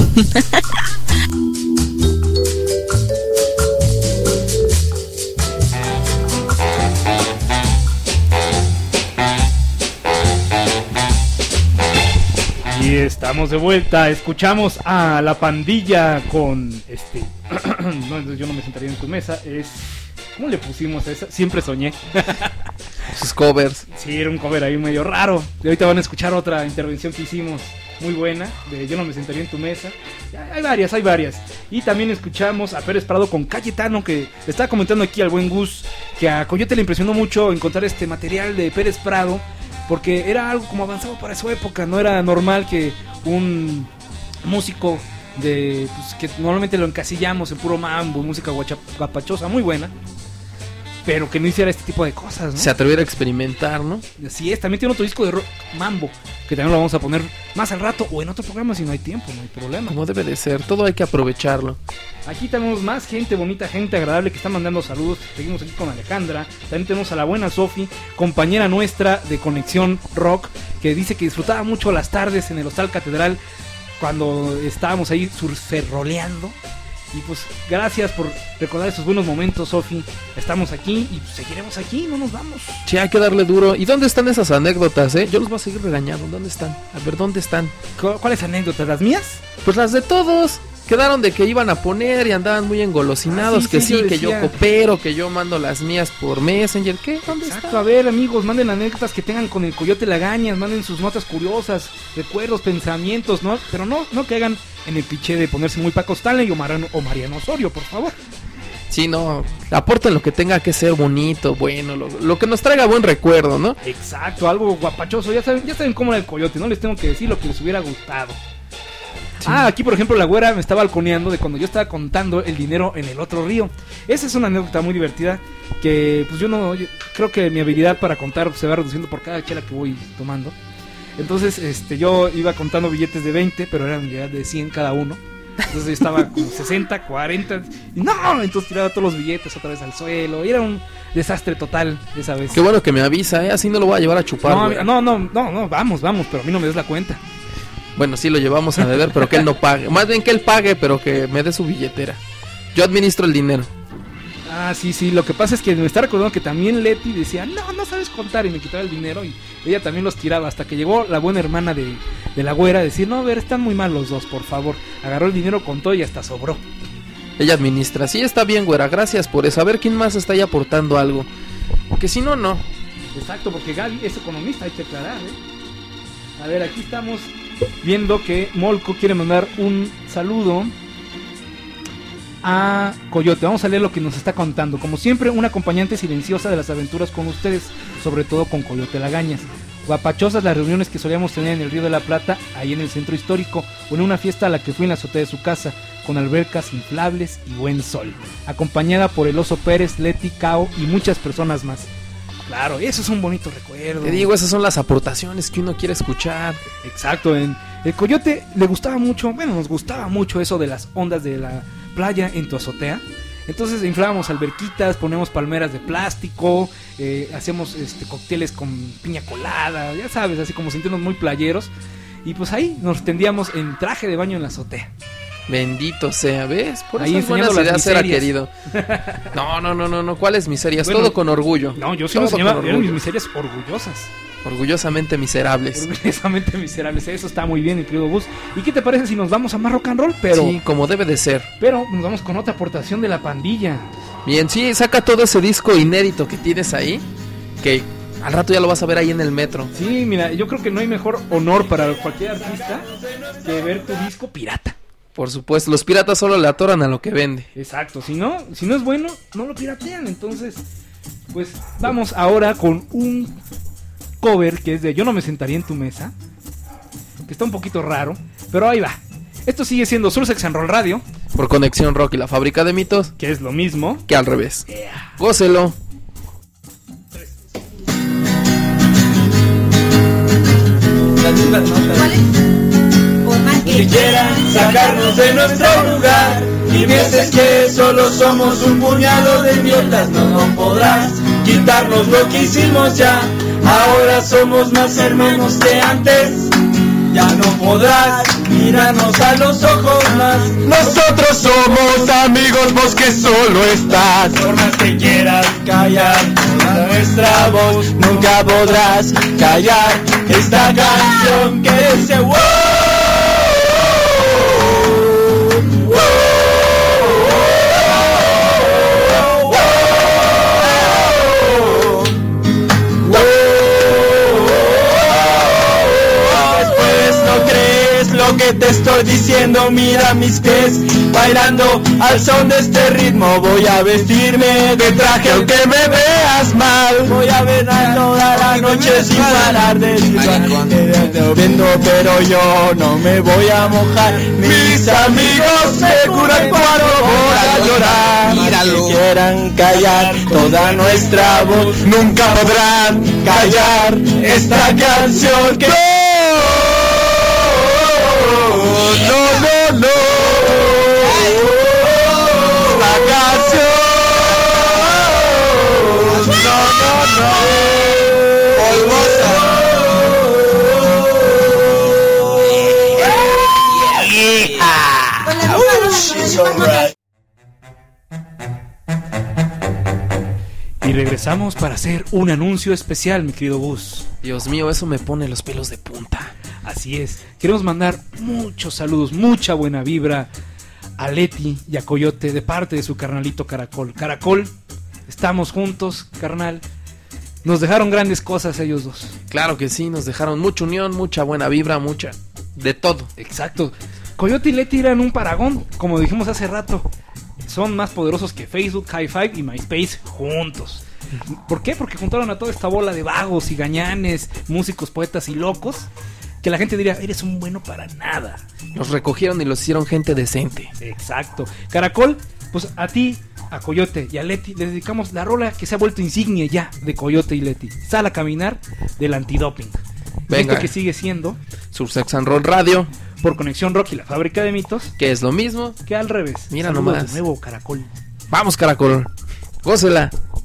Y estamos de vuelta, escuchamos a La Pandilla con este... no, entonces yo no me sentaría en tu mesa, es... ¿Cómo le pusimos a esa? Siempre soñé. Sus covers. Sí, era un cover ahí medio raro. Y ahorita van a escuchar otra intervención que hicimos muy buena, de Yo no me sentaría en tu mesa. Hay varias, hay varias. Y también escuchamos a Pérez Prado con Cayetano, que le estaba comentando aquí al buen Gus, que a Coyote le impresionó mucho encontrar este material de Pérez Prado, porque era algo como avanzado para su época. No era normal que un músico de pues, que normalmente lo encasillamos en puro mambo, música guapachosa, muy buena, pero que no hiciera este tipo de cosas, ¿no? Se atreviera a experimentar, ¿no? Así es, también tiene otro disco de rock, mambo, que también lo vamos a poner más al rato o en otro programa si no hay tiempo, no hay problema. Como debe de ser, todo hay que aprovecharlo. Aquí tenemos más gente bonita, gente agradable que está mandando saludos. Seguimos aquí con Alejandra. También tenemos a la buena Sofi, compañera nuestra de Conexión Rock, que dice que disfrutaba mucho las tardes en el Hostal Catedral cuando estábamos ahí surferroleando. Y pues gracias por recordar esos buenos momentos, Sofi. Estamos aquí y seguiremos aquí, no nos vamos. Sí, hay que darle duro. ¿Y dónde están esas anécdotas, eh? Yo los voy a seguir regañando. ¿Dónde están? A ver, ¿dónde están? ¿Cuáles anécdotas? ¿Las mías? Pues las de todos. Quedaron de que iban a poner y andaban muy engolosinados. Ah, sí, que sí, sí yo que yo coopero, que yo mando las mías por Messenger. ¿Qué? ¿Dónde Exacto, está? A ver, amigos, manden anécdotas que tengan con el Coyote Lagañas, manden sus notas curiosas, recuerdos, pensamientos, ¿no? Pero no, no caigan en el cliché de ponerse muy Paco Stanley o Mariano, o Mariano Osorio, por favor. Sí, no, aporten lo que tenga que ser bonito, bueno, lo, lo que nos traiga buen recuerdo, ¿no? Exacto, algo guapachoso. Ya saben, ya saben cómo era el Coyote, no les tengo que decir lo que les hubiera gustado. Sí. Ah, aquí por ejemplo la güera me estaba balconeando de cuando yo estaba contando el dinero en el otro río. Esa es una anécdota muy divertida que pues yo no, yo creo que mi habilidad para contar se va reduciendo por cada chela que voy tomando. Entonces este yo iba contando billetes de veinte, pero eran en realidad de cien cada uno. Entonces yo estaba como sesenta, cuarenta y no, entonces tiraba todos los billetes otra vez al suelo y era un desastre total esa vez. Qué bueno que me avisa, ¿eh? Así no lo voy a llevar a chupar. No, no, no, no, no, vamos, vamos, pero a mí no me des la cuenta. Bueno, sí lo llevamos a deber, pero que él no pague. Más bien que él pague, pero que me dé su billetera. Yo administro el dinero. Ah, sí, sí, lo que pasa es que me está recordando que también Leti decía, no, no sabes contar, y me quitaba el dinero y ella también los tiraba, hasta que llegó la buena hermana de, de la güera a decir, no, a ver, están muy mal los dos, por favor. Agarró el dinero, contó y hasta sobró. Ella administra, sí, está bien, güera, gracias por eso. A ver quién más está ahí aportando algo, porque si no, no. Exacto, porque Gaby es economista, hay que aclarar, ¿eh? A ver, aquí estamos viendo que Molco quiere mandar un saludo a Coyote. Vamos a leer lo que nos está contando. Como siempre, una acompañante silenciosa de las aventuras con ustedes, sobre todo con Coyote Lagañas. Guapachosas las reuniones que solíamos tener en el Río de la Plata, ahí en el centro histórico, o en una fiesta a la que fui en la azotea de su casa, con albercas inflables y buen sol, acompañada por el Oso Pérez, Leti, Cao y muchas personas más. Claro, eso es un bonito recuerdo. Te digo, esas son las aportaciones que uno quiere escuchar. Exacto, en el Coyote le gustaba mucho, bueno, nos gustaba mucho eso de las ondas de la playa en tu azotea. Entonces inflábamos alberquitas, poníamos palmeras de plástico, eh, hacíamos este, cócteles con piña colada, ya sabes, así como sintiéndonos muy playeros. Y pues ahí nos tendíamos en traje de baño en la azotea. Bendito sea, ¿ves? Por ahí eso buenas ideas era querido. No, no, no, no, no, ¿cuáles miserias? Bueno, todo con orgullo. No, yo sí me enseñaba, eran mis miserias orgullosas. Orgullosamente miserables. Orgullosamente miserables, eso está muy bien, mi querido Bus. ¿Y qué te parece si nos vamos a más rock and roll? Pero, sí, como debe de ser. Pero nos vamos con otra aportación de la pandilla. Bien, sí, saca todo ese disco inédito que tienes ahí, que al rato ya lo vas a ver ahí en el metro. Sí, mira, yo creo que no hay mejor honor para cualquier artista que ver tu disco pirata. Por supuesto, los piratas solo le atoran a lo que vende. Exacto, si no, si no es bueno, no lo piratean. Entonces, pues vamos ahora con un cover que es de Yo no me sentaría en tu mesa, que está un poquito raro, pero ahí va. Esto sigue siendo Sursex and Roll Radio por Conexión Rock y la Fábrica de Mitos, que es lo mismo que al revés. Yeah. Gócelo. ¿Cuál es? Que quieran sacarnos de nuestro lugar y pienses que solo somos un puñado de idiotas, no, no podrás quitarnos lo que hicimos ya. Ahora somos más hermanos que antes, ya no podrás mirarnos a los ojos más. Nosotros somos amigos, vos que solo estás. Por más que quieras callar toda nuestra voz, nunca podrás callar esta canción que dice wow. Que te estoy diciendo, mira mis pies bailando al son de este ritmo. Voy a vestirme de traje aunque me veas mal. Voy a bailar toda la noche sin parar de silbar. Viendo, pero yo no me voy a mojar. Mis amigos me curan cuando voy a llorar. Míralo. Si quieran callar toda nuestra voz, nunca podrán callar esta canción que no, no, no, la canción, no, no, no, Con la misma, Y regresamos para hacer un anuncio especial, mi querido Gus. Dios mío, eso me pone los pelos de punta. Así es. Queremos mandar muchos saludos, mucha buena vibra a Leti y a Coyote de parte de su carnalito Caracol. Caracol, estamos juntos, carnal. Nos dejaron grandes cosas ellos dos. Claro que sí, nos dejaron mucha unión, mucha buena vibra, mucha... de todo. Exacto. Coyote y Leti eran un paragón, como dijimos hace rato. Son más poderosos que Facebook, High Five y MySpace juntos. ¿Por qué? Porque juntaron a toda esta bola de vagos y gañanes, músicos, poetas y locos, que la gente diría, eres un bueno para nada. Los recogieron y los hicieron gente decente. Exacto. Caracol, pues a ti, a Coyote y a Leti les dedicamos la rola que se ha vuelto insignia ya de Coyote y Leti. Sal a caminar del antidoping. Venga. Esto que sigue siendo Sursex and Roll Radio por Conexión Rock y la Fábrica de Mitos, que es lo mismo que al revés. Mira Saludos nomás. De nuevo, Caracol. Vamos, Caracol. Gócela.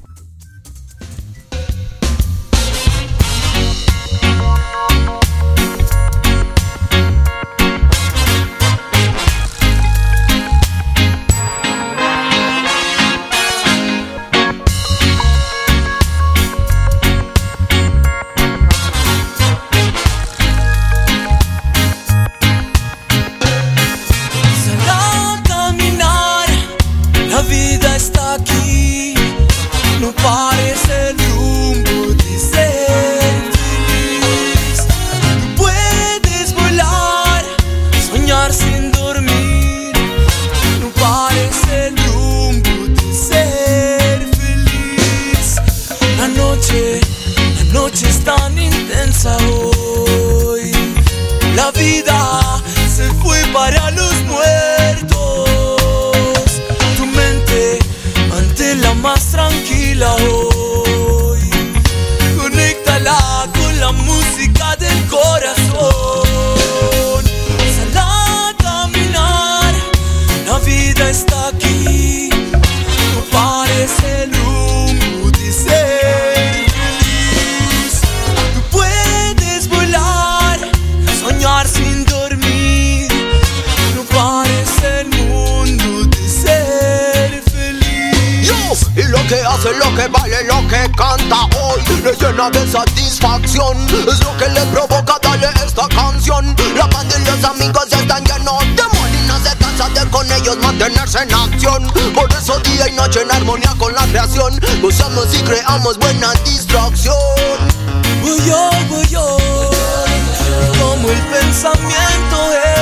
De satisfacción es lo que le provoca darle esta canción. La banda y los amigos están llenos de amor y no se cansa de con ellos mantenerse en acción. Por eso día y noche en armonía con la creación gozamos y creamos buena distracción. Voy yo, voy yo, como el pensamiento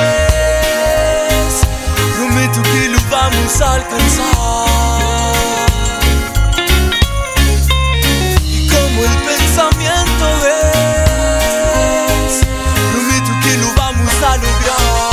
es, prometo que lo vamos a alcanzar. El pensamiento es, prometo que lo vamos a lograr.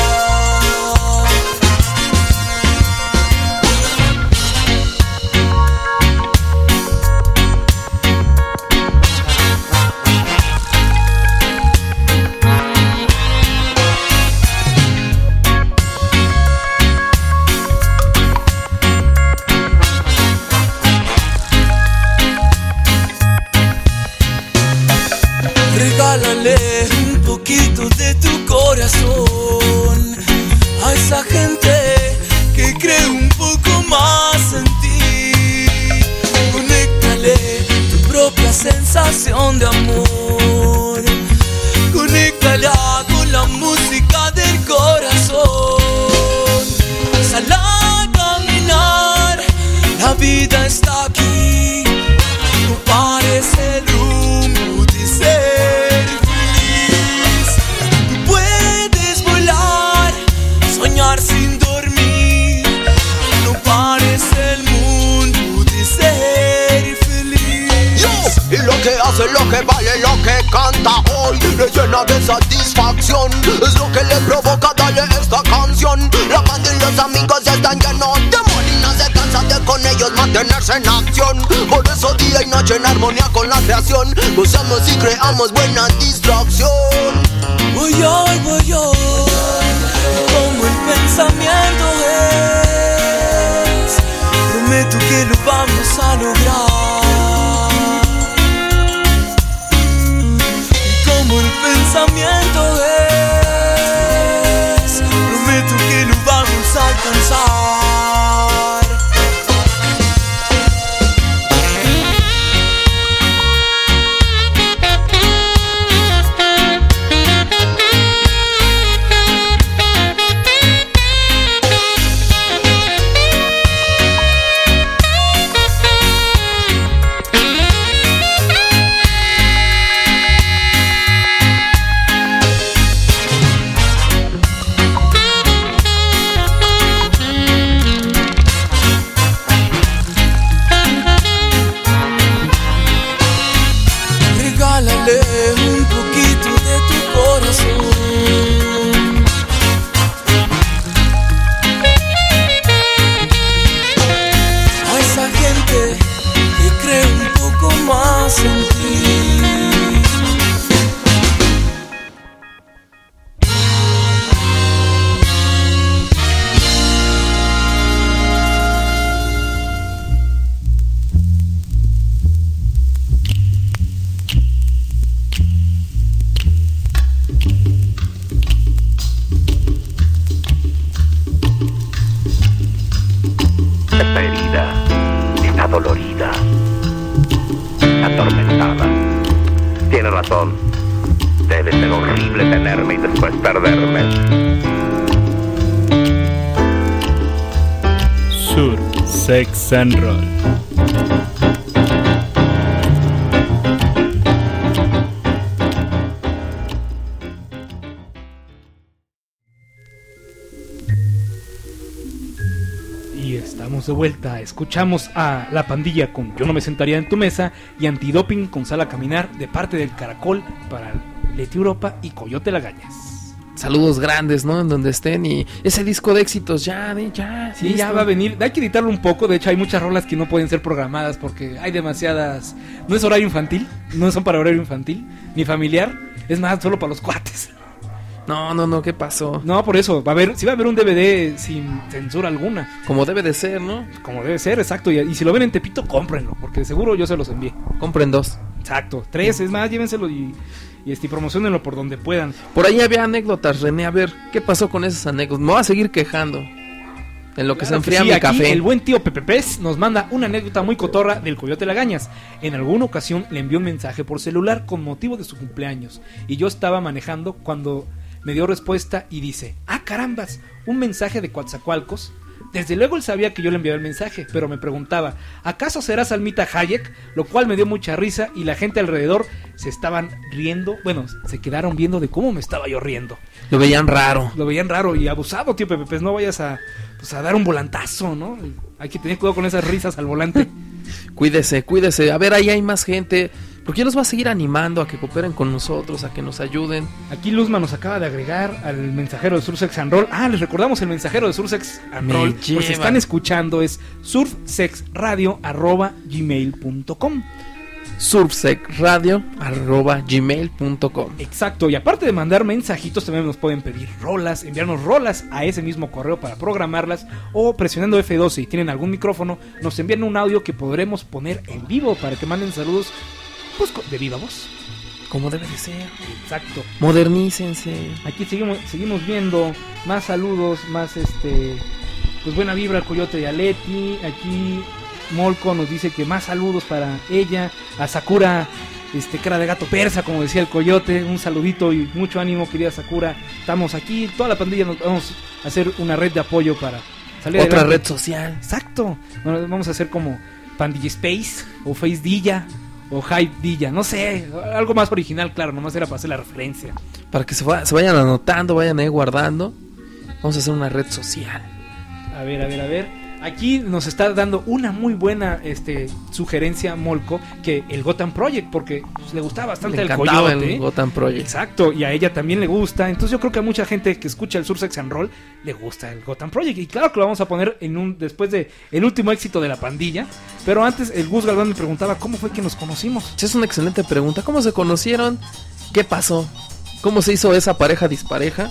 Regálale un poquito de tu corazón a esa gente que cree un poco más en ti. Conéctale tu propia sensación de amor. Conéctala con la música del corazón. Sal a caminar, la vida está aquí. No pares el rumbo de ser feliz. Tú puedes volar, soñar sin dormir. No pares el mundo de ser feliz. Yo, y lo que hace, lo que vale, lo que canta hoy le llena de satisfacción. Es lo que le provoca darle esta canción. La banda y los amigos están llenos de amor y no se cansa de con ellos mantenerse en acción. Por eso día y noche en armonía con la creación gozamos y creamos buena distracción. Voy yo, voy yo, como el pensamiento es, prometo que lo vamos a lograr. Como el pensamiento es, prometo que lo vamos a alcanzar. Está herida, está dolorida, atormentada. Tiene razón. Debe ser horrible tenerme y después perderme. Surf, Sex and Roll. Y estamos de vuelta. Escuchamos a La Pandilla con Yo no me sentaría en tu mesa y Antidoping con Sal a Caminar de parte del Caracol para Leti Europa y Coyote Lagañas. Saludos grandes, ¿no? En donde estén. Y ese disco de éxitos ya, de, ya. Sí, ya va a venir. Hay que editarlo un poco. De hecho, hay muchas rolas que no pueden ser programadas porque hay demasiadas. No es horario infantil. No son para horario infantil ni familiar. Es más, solo para los cuates. No, no, no, ¿qué pasó? No, por eso, va a haber, sí va a haber un D V D sin censura alguna. Como debe de ser, ¿no? Como debe ser, exacto. Y, y si lo ven en Tepito, cómprenlo, porque seguro yo se los envié. Compren dos. Exacto, tres, es más, llévenselo y, y este, promocionenlo por donde puedan. Por ahí había anécdotas, René, a ver, ¿qué pasó con esas anécdotas? Me voy a seguir quejando. En lo que claro se enfría que sí, mi aquí café. El buen tío Pepe Pez nos manda una anécdota muy cotorra del Coyote Lagañas. En alguna ocasión le envió un mensaje por celular con motivo de su cumpleaños. Y yo estaba manejando cuando me dio respuesta y dice: ¡ah, carambas! Un mensaje de Coatzacoalcos. Desde luego él sabía que yo le enviaba el mensaje, pero me preguntaba: ¿acaso será Salmita Hayek? Lo cual me dio mucha risa y la gente alrededor se estaban riendo. Bueno, se quedaron viendo de cómo me estaba yo riendo. Lo veían raro. Lo veían raro y abusado, tío Pepe. Pues no vayas a, pues a dar un volantazo, ¿no? Hay que tener cuidado con esas risas al volante. Cuídese, cuídese. A ver, ahí hay más gente. ¿Por qué nos va a seguir animando a que cooperen con nosotros, a que nos ayuden? Aquí Luzma nos acaba de agregar al mensajero de Surfsex and Roll. Ah, les recordamos el mensajero de Surfsex and Roll. Por si están escuchando, es surfsexradio arroba gmail punto com. surfsexradio arroba gmail punto com. Exacto, y aparte de mandar mensajitos, también nos pueden pedir rolas, enviarnos rolas a ese mismo correo para programarlas, o presionando F doce y tienen algún micrófono, nos envían un audio que podremos poner en vivo para que manden saludos. Pues de viva voz. Como debe de ser. Exacto. Modernícense. Aquí seguimos, seguimos viendo más saludos, más este. Pues buena vibra al Coyote y a Leti. Aquí Molco nos dice que más saludos para ella. A Sakura, este, cara de gato persa, como decía el Coyote. Un saludito y mucho ánimo, querida Sakura. Estamos aquí, toda la pandilla nos vamos a hacer una red de apoyo para salir otra adelante. Red social. Exacto. Bueno, vamos a hacer como Pandilla Space o Face Dilla. O Hype Dilla, no sé, algo más original, claro, nomás era para hacer la referencia. Para que se, va, se vayan anotando, vayan ahí guardando. Vamos a hacer una red social. A ver, a ver, a ver. Aquí nos está dando una muy buena este, sugerencia Molco, que el Gotham Project, porque pues, le gustaba bastante el Coyote. El Gotham Project. Exacto, y a ella también le gusta. Entonces yo creo que a mucha gente que escucha el Surfsex and Roll le gusta el Gotham Project. Y claro que lo vamos a poner en un después de el último éxito de la pandilla. Pero antes el Gus Galván me preguntaba cómo fue que nos conocimos. Es una excelente pregunta. ¿Cómo se conocieron? ¿Qué pasó? ¿Cómo se hizo esa pareja dispareja?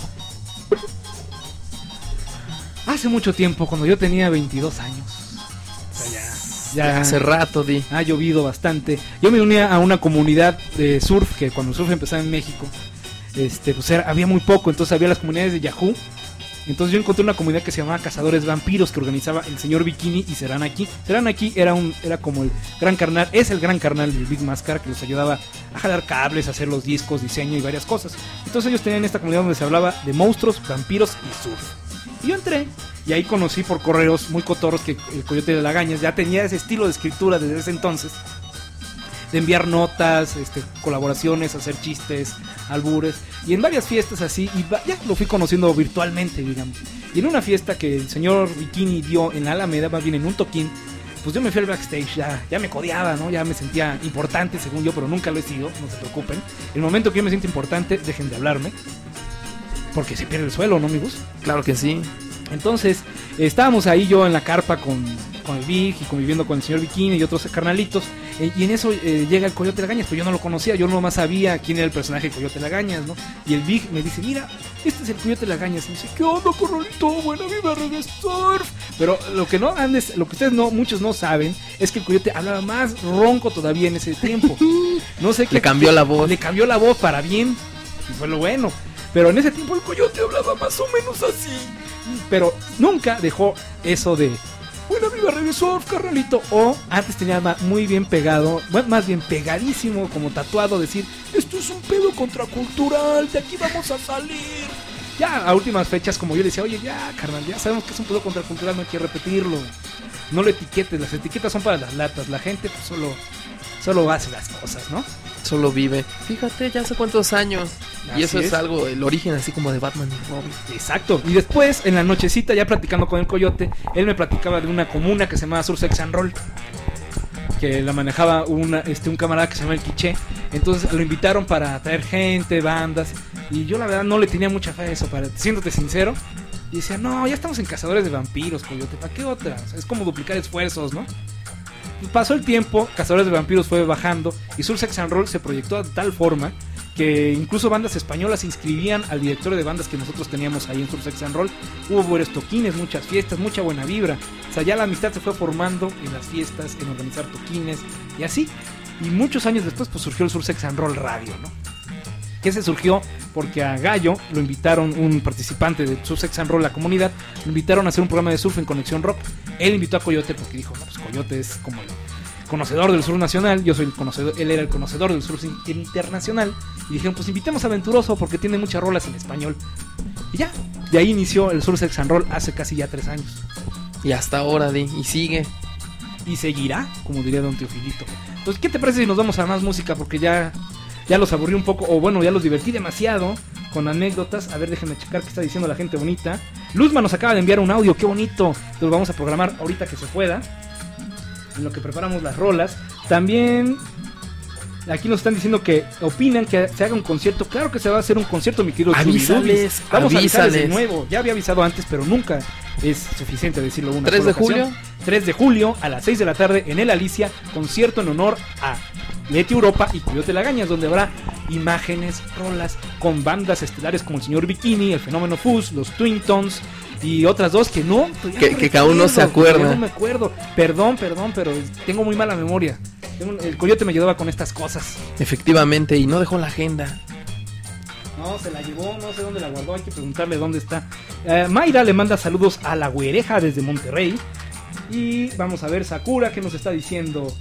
Hace mucho tiempo, cuando yo tenía veintidós años. O sea, ya, ya hace rato, di. Ha llovido bastante. Yo me unía a una comunidad de surf, que cuando el surf empezaba en México, este, pues era, había muy poco, entonces había las comunidades de Yahoo. Entonces yo encontré una comunidad que se llamaba Cazadores Vampiros, que organizaba el señor Bikini y Serán Aquí. Serán Aquí era un era como el gran carnal, es el gran carnal del Big Máscara, que los ayudaba a jalar cables, a hacer los discos, diseño y varias cosas. Entonces ellos tenían esta comunidad donde se hablaba de monstruos, vampiros y surf. Y yo entré y ahí conocí por correos muy cotorros que el Coyote de Lagañas ya tenía ese estilo de escritura desde ese entonces, de enviar notas, este, colaboraciones, hacer chistes, albures, y en varias fiestas así, y ya lo fui conociendo virtualmente, digamos. Y en una fiesta que el señor Bikini dio en la Alameda, más bien en un toquín, pues yo me fui al backstage, ya, ya me codeaba, ¿no? Ya me sentía importante según yo, pero nunca lo he sido, no se preocupen. El momento que yo me siento importante, dejen de hablarme, porque se pierde el suelo, ¿no, amigos? Claro que sí. Entonces, eh, estábamos ahí yo en la carpa con, con el Big y conviviendo con el señor Bikini y otros carnalitos, eh, y en eso eh, llega el Coyote Lagañas, pero yo no lo conocía, yo nomás sabía quién era el personaje de Coyote Lagañas, ¿no? Y el Big me dice, mira, este es el Coyote Lagañas. Y me dice, ¿qué onda, corralito? Buena vida, red de surf. Pero lo que no andes, lo que ustedes no, muchos no saben, es que el Coyote hablaba más ronco todavía en ese tiempo. No sé qué. Le cambió la voz. Le cambió la voz para bien, y fue lo bueno. Pero en ese tiempo el Coyote hablaba más o menos así. Pero nunca dejó eso de, buena vida, viva Reggae Surf, carnalito. O antes tenía muy bien pegado, bueno, más bien pegadísimo, como tatuado, decir, esto es un pedo contracultural, de aquí vamos a salir. Ya a últimas fechas, como yo decía, oye, ya, carnal, ya sabemos que es un pedo contracultural, no hay que repetirlo. No lo etiquetes, las etiquetas son para las latas, la gente pues solo, solo hace las cosas, ¿no? Solo vive. Fíjate, ya hace cuántos años. Así y eso es. es algo, el origen así como de Batman y Robin. Exacto. Y después, en la nochecita, ya platicando con el Coyote, él me platicaba de una comuna que se llamaba Sur Sex and Roll, que la manejaba una, este, un camarada que se llama El Quiché. Entonces lo invitaron para traer gente, bandas. Y yo la verdad no le tenía mucha fe a eso, para siéndote sincero. Y decía, no, ya estamos en Cazadores de Vampiros, Coyote, ¿para qué otra? O sea, es como duplicar esfuerzos, ¿no? Pasó el tiempo, Cazadores de Vampiros fue bajando y Sur Sex and Roll se proyectó de tal forma que incluso bandas españolas se inscribían al directorio de bandas que nosotros teníamos ahí en Sur Sex and Roll. Hubo buenos toquines, muchas fiestas, mucha buena vibra. O sea, ya la amistad se fue formando en las fiestas, en organizar toquines y así. Y muchos años después pues surgió el Sur Sex and Roll Radio, ¿no? Que se surgió porque a Gallo lo invitaron, un participante de Sur Sex and Roll, la comunidad, lo invitaron a hacer un programa de surf en Conexión Rock. Él invitó a Coyote porque dijo, no, pues Coyote es como el conocedor del surf nacional, yo soy el conocedor, él era el conocedor del surf internacional. Y dijeron, pues invitemos a Venturoso porque tiene muchas rolas en español. Y ya, de ahí inició el Sur Sex and Roll hace casi ya tres años. Y hasta ahora, Di, y sigue. Y seguirá, como diría Don Teofilito. Entonces, ¿qué te parece si nos vamos a más música? Porque ya... Ya los aburrí un poco, o bueno, ya los divertí demasiado con anécdotas. A ver, déjenme checar qué está diciendo la gente bonita. Luzma nos acaba de enviar un audio, qué bonito. Lo vamos a programar ahorita que se pueda, en lo que preparamos las rolas. También aquí nos están diciendo que opinan que se haga un concierto. Claro que se va a hacer un concierto, mi querido Avísales, Vamos avísales. a avisarles de nuevo. Ya había avisado antes, pero nunca es suficiente decirlo una ¿tres sola de julio? ocasión. tres de julio a las seis de la tarde en el Alicia, concierto en honor a Leti Europa y Coyote Lagañas, donde habrá imágenes, rolas con bandas estelares como el señor Bikini, el Fenómeno Fuzz, los Twin Tones y otras dos que no, pues que, no que cada uno se acuerda. No me acuerdo, perdón, perdón, pero tengo muy mala memoria. El Coyote me ayudaba con estas cosas. Efectivamente, y no dejó la agenda. No, se la llevó, no sé dónde la guardó, hay que preguntarle dónde está. Uh, Mayra le manda saludos a la güereja desde Monterrey. Y vamos a ver Sakura, ¿qué nos está diciendo?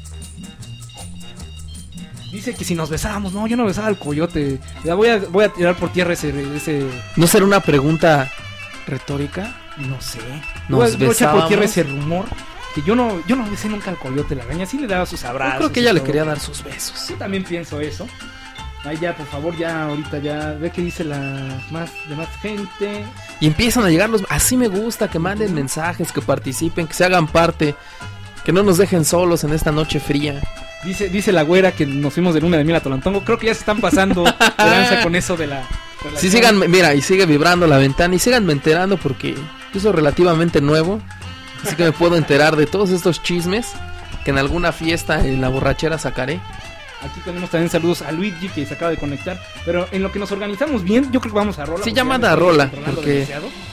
Dice que si nos besábamos. No, yo no besaba al Coyote. Ya voy a, voy a tirar por tierra ese, ese... ¿No será una pregunta retórica? No sé. ¿Nos voy a, voy a echar por tierra besábamos? ese rumor. Que yo no, yo no besé nunca al Coyote Lagañas. Sí le daba sus abrazos. Yo creo que y ella le todo. quería dar sus besos. Yo también pienso eso. Ay, ya, por favor, ya, ahorita ya. Ve que dice la más, de más gente. Y empiezan a llegar los... Así me gusta, que manden mensajes, que participen, que se hagan parte, que no nos dejen solos en esta noche fría. Dice, dice la güera que nos fuimos de luna de miel a Tolantongo. Creo que ya se están pasando de lanza con eso de la... Sí, sigan, mira, y sigue vibrando la ventana y síganme enterando porque yo soy relativamente nuevo. Así que me puedo enterar de todos estos chismes que en alguna fiesta en la borrachera sacaré. Aquí tenemos también saludos a Luigi que se acaba de conectar. Pero en lo que nos organizamos bien, yo creo que vamos a rola. Sí, ya manda a rola, porque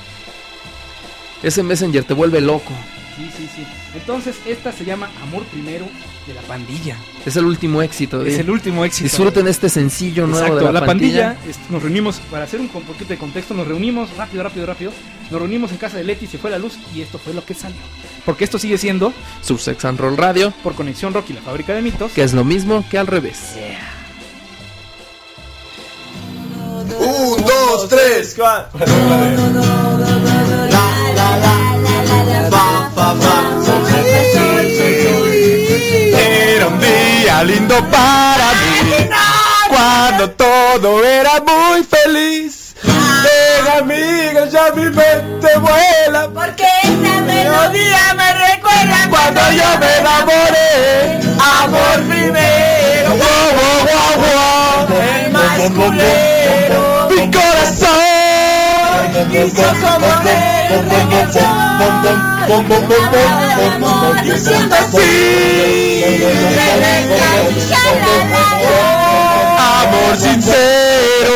ese Messenger te vuelve loco. Sí, sí, sí. Entonces, esta se llama Amor Primero de La Pandilla. Es el último éxito. Es ¿eh? el último éxito. Disfruten este sencillo nuevo. Exacto, de La, la Pandilla. Pandilla es, nos reunimos, para hacer un poquito de contexto, nos reunimos rápido, rápido, rápido. Nos reunimos en casa de Leti, se fue la luz y esto fue lo que salió. Porque esto sigue siendo Sur Sex and Roll Radio por Conexión Rock y la Fábrica de Mitos. Que es lo mismo que al revés. Yeah. Un, dos, tres, cuatro. Era un día lindo para mí, cuando todo era muy feliz. Ven, amiga, ya mi mente vuela, porque esta melodía me recuerda cuando yo me enamoré. Amor primero, wow, wow, wow, wow. El más culero, mi corazón quiso como él reggaetón, diciendo así, amor sincero.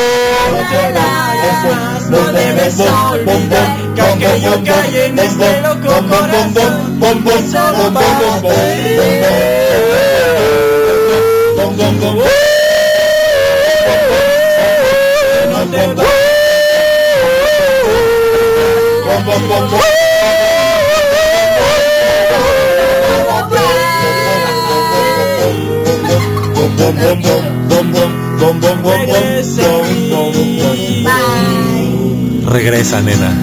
No debes olvidar que aquello que hay en este loco corazón es solo para ti. bom, bom, bom, bom, bom, bom, bom, bom, bom, bom, bom. Regresa, nena.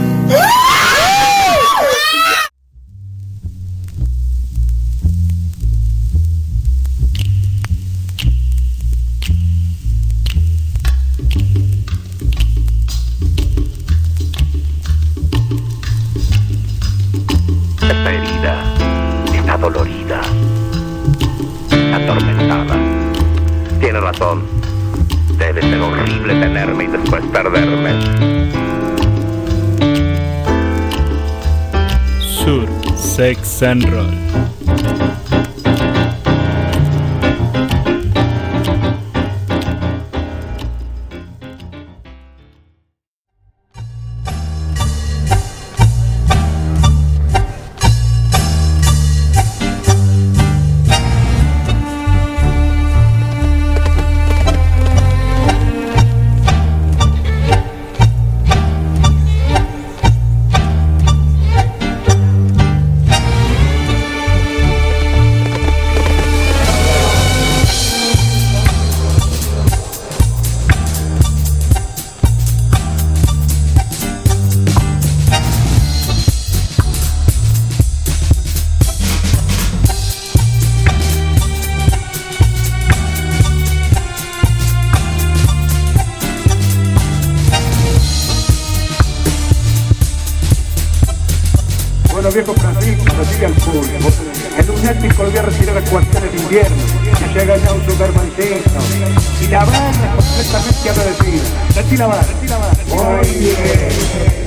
Esta herida está dolorida, atormentada. Tiene razón. Debe ser horrible tenerme y después perderme. Sur Sex and Roll. Bueno, viejo Francisco, recibe al público. El lunático volvió a recibir las cuarteles de invierno, que llega ya un supermanteca. Y la banda completamente agradecida. Retí la banda, retí la banda. Muy bien.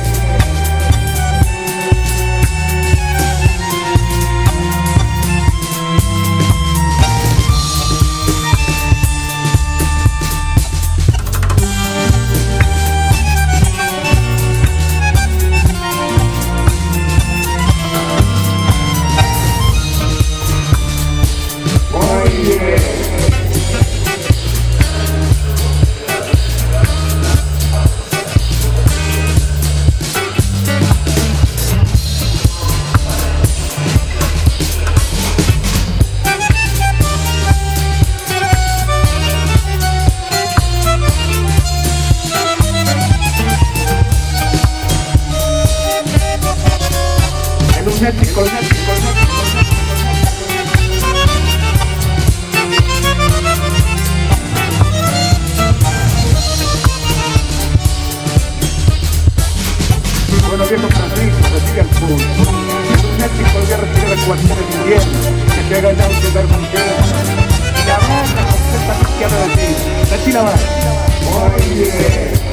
Bueno, viejo Francisco, recibe al público. El lunático volvió a recibir las cuarteles de invierno, que llega ya un supermanteca. Y la banda completamente agradecida. Retí la banda. Muy bien.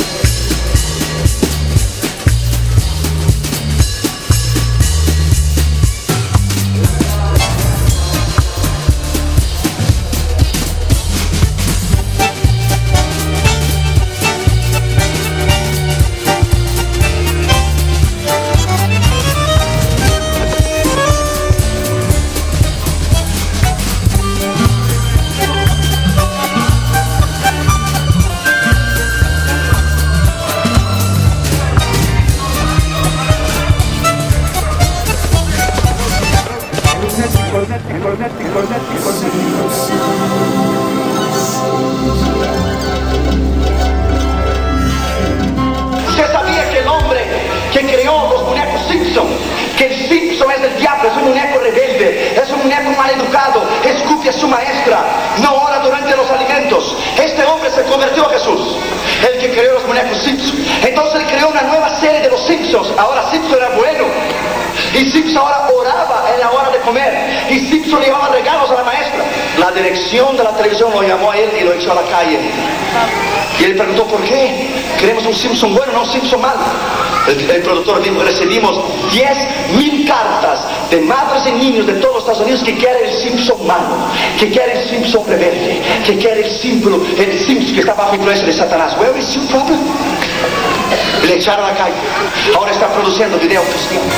Usted sabía que el hombre que creó los muñecos Simpson, que el Simpson es el diablo, es un muñeco rebelde, es un muñeco mal educado, escupe a su maestra, no ora durante los alimentos. Este hombre se convirtió a Jesús, el que creó los muñecos Simpson. Entonces él creó una nueva serie de los Simpsons. Ahora Simpson era bueno. Y Simpson ahora oraba en la hora de comer. Y Simpson llevaba regalos a la maestra. La dirección de la televisión lo llamó a él y lo echó a la calle. Y él preguntó por qué. Queremos un Simpson bueno, no un Simpson malo. El, el productor dijo, recibimos diez mil cartas de madres y niños de todos los Estados Unidos que quieren el Simpson malo, que quieren el Simpson rebelde, que quieren el símbolo, el Simpson que está bajo influencia de Satanás. Where is your problem? Y le echaron a la calle. Ahora está produciendo videos cristianos.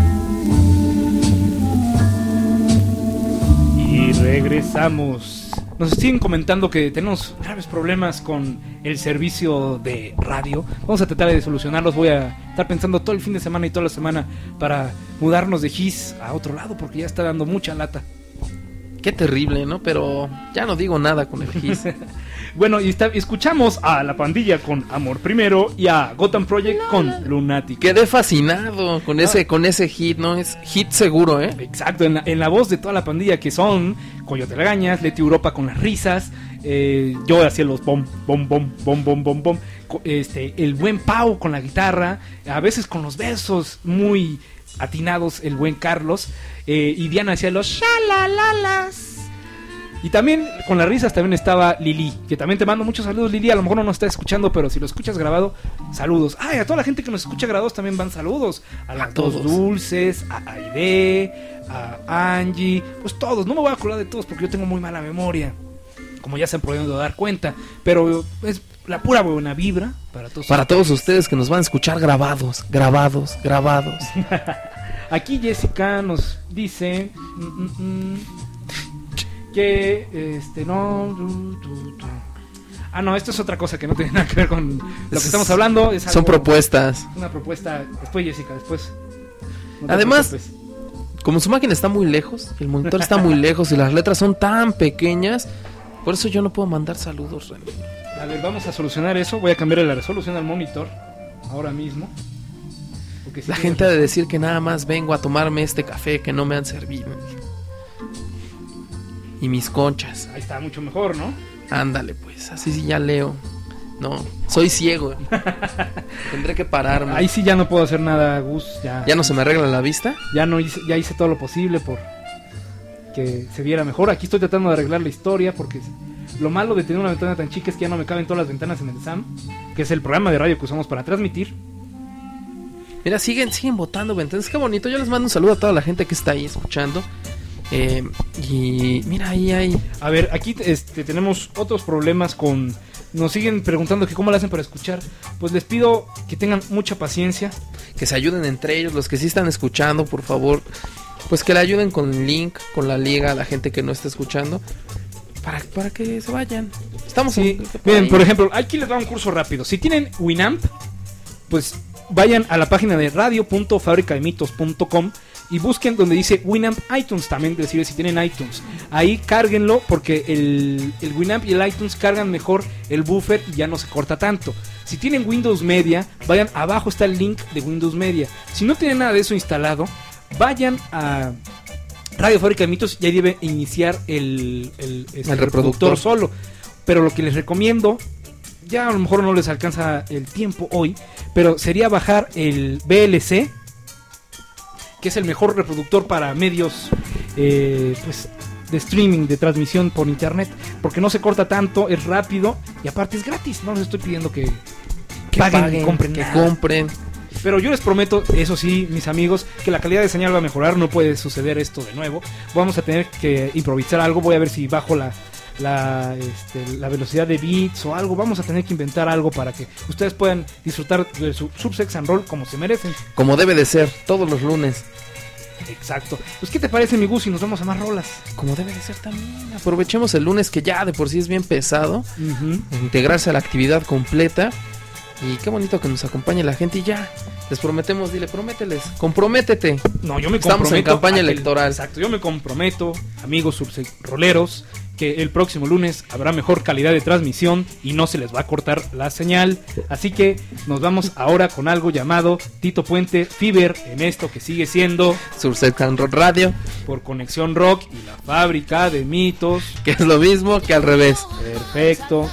Regresamos nos siguen comentando que tenemos graves problemas con el servicio de radio. Vamos a tratar de solucionarlos. Voy a estar pensando todo el fin de semana y toda la semana para mudarnos de Gis a otro lado, porque ya está dando mucha lata. Qué terrible, ¿no? Pero ya no digo nada con el Gis. Bueno, y está, escuchamos a La Pandilla con Amor Primero y a Gotham Project con Lunatic. Quedé fascinado con ese, ah. con ese hit, ¿no? Es hit seguro, ¿eh? Exacto, en la, en la voz de toda la pandilla, que son Coyote Lagañas, Leti Europa con las risas, eh, yo hacía los bom, bom, bom, bom, bom, bom, bom, este, el buen Pau con la guitarra, a veces con los versos muy atinados el buen Carlos, eh, y Diana hacía los shalalalas. Y también con las risas también estaba Lili, que también te mando muchos saludos, Lili. A lo mejor no nos está escuchando, pero si lo escuchas grabado, saludos. Ay, a toda la gente que nos escucha grabados también van saludos. A las dos Dulces, a Aide, a Angie, pues todos. No me voy a acordar de todos porque yo tengo muy mala memoria, como ya se han podido dar cuenta. Pero es la pura buena vibra para todos. Para ustedes. Todos ustedes que nos van a escuchar grabados, grabados, grabados. Aquí Jessica nos dice... Mm, mm, mm, que este no tu, tu, tu. Ah, no, esto es otra cosa que no tiene nada que ver con lo que estamos hablando. Es algo, son propuestas. Una propuesta. Después, Jessica, después. No Además, como su máquina está muy lejos, el monitor está muy lejos y las letras son tan pequeñas, por eso yo no puedo mandar saludos, René. A ver, vamos a solucionar eso. Voy a cambiar la resolución al monitor ahora mismo. Si la gente ha de decir que nada más vengo a tomarme este café que no me han servido. Y mis conchas. Ahí está mucho mejor, ¿no? Ándale, pues, así sí ya leo. No, soy ciego. Tendré que pararme. Ahí sí ya no puedo hacer nada, Gus. Ya, ¿Ya no se me arregla la vista? Ya no hice, ya hice todo lo posible por que se viera mejor. Aquí estoy tratando de arreglar la historia porque lo malo de tener una ventana tan chica es que ya no me caben todas las ventanas en el S A M, que es el programa de radio que usamos para transmitir. Mira, siguen, siguen votando ventanas. Qué bonito. Yo les mando un saludo a toda la gente que está ahí escuchando. Eh, y mira, ahí hay. A ver, aquí este, tenemos otros problemas con. Nos siguen preguntando que cómo lo hacen para escuchar. Pues les pido que tengan mucha paciencia, que se ayuden entre ellos, los que sí están escuchando, por favor. Pues que le ayuden con el link, con la liga a la gente que no está escuchando, para, para que se vayan. Estamos sí. en, Miren, ahí. Por ejemplo, aquí les da un curso rápido. Si tienen Winamp, pues vayan a la página de radio punto fábrica de mitos punto com y busquen donde dice Winamp iTunes. También decirle si tienen iTunes, ahí cárguenlo, porque el, el Winamp y el iTunes cargan mejor el buffer y ya no se corta tanto. Si tienen Windows Media, vayan, abajo está el link de Windows Media. Si no tienen nada de eso instalado, vayan a Radio Fábrica de Mitos y ahí debe iniciar el, el, este, el reproductor. reproductor solo. Pero lo que les recomiendo, ya a lo mejor no les alcanza el tiempo hoy, pero sería bajar el V L C, que es el mejor reproductor para medios eh, pues, de streaming, de transmisión por internet, porque no se corta tanto, es rápido y aparte es gratis. No les estoy pidiendo que, que paguen, paguen, compren, que nada. compren. Pero yo les prometo, eso sí, mis amigos, que la calidad de señal va a mejorar. No puede suceder esto de nuevo. Vamos a tener que improvisar algo. Voy a ver si bajo la La, este, la velocidad de bits o algo. Vamos a tener que inventar algo para que ustedes puedan disfrutar de su Surfsex and Roll como se merecen, como debe de ser, todos los lunes. Exacto. Pues ¿qué te parece, mi Gus, si nos vamos a más rolas? Como debe de ser también. Aprovechemos el lunes, que ya de por sí es bien pesado, uh-huh. integrarse a la actividad completa. Y qué bonito que nos acompañe la gente. Y ya les prometemos, dile, promételes, comprométete. No, yo me comprometo. Estamos en campaña electoral. El, exacto, yo me comprometo, amigos Surfsex roleros, que el próximo lunes habrá mejor calidad de transmisión y no se les va a cortar la señal. Así que nos vamos ahora con algo llamado Tito Puente Fever, en esto que sigue siendo Surfsex and Roll Radio por Conexión Rock y la Fábrica de Mitos, que es lo mismo que al revés. Perfecto.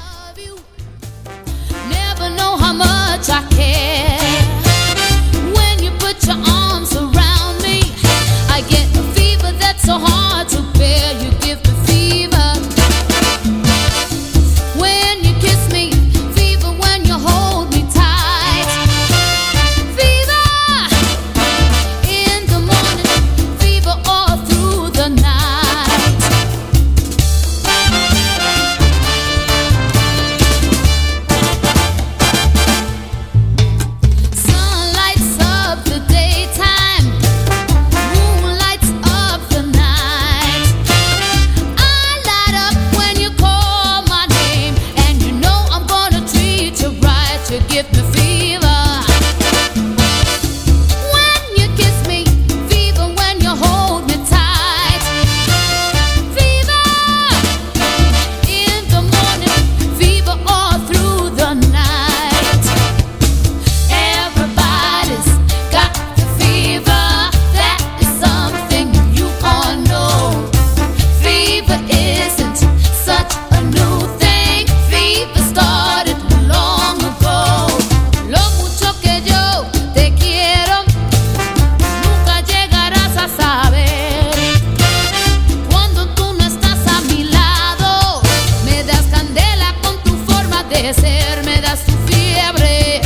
enloquecer, me das tu fiebre.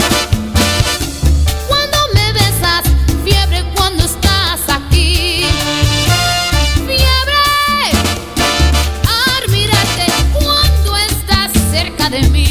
Cuando me besas, fiebre cuando estás aquí. Fiebre al mirarte cuando estás cerca de mí.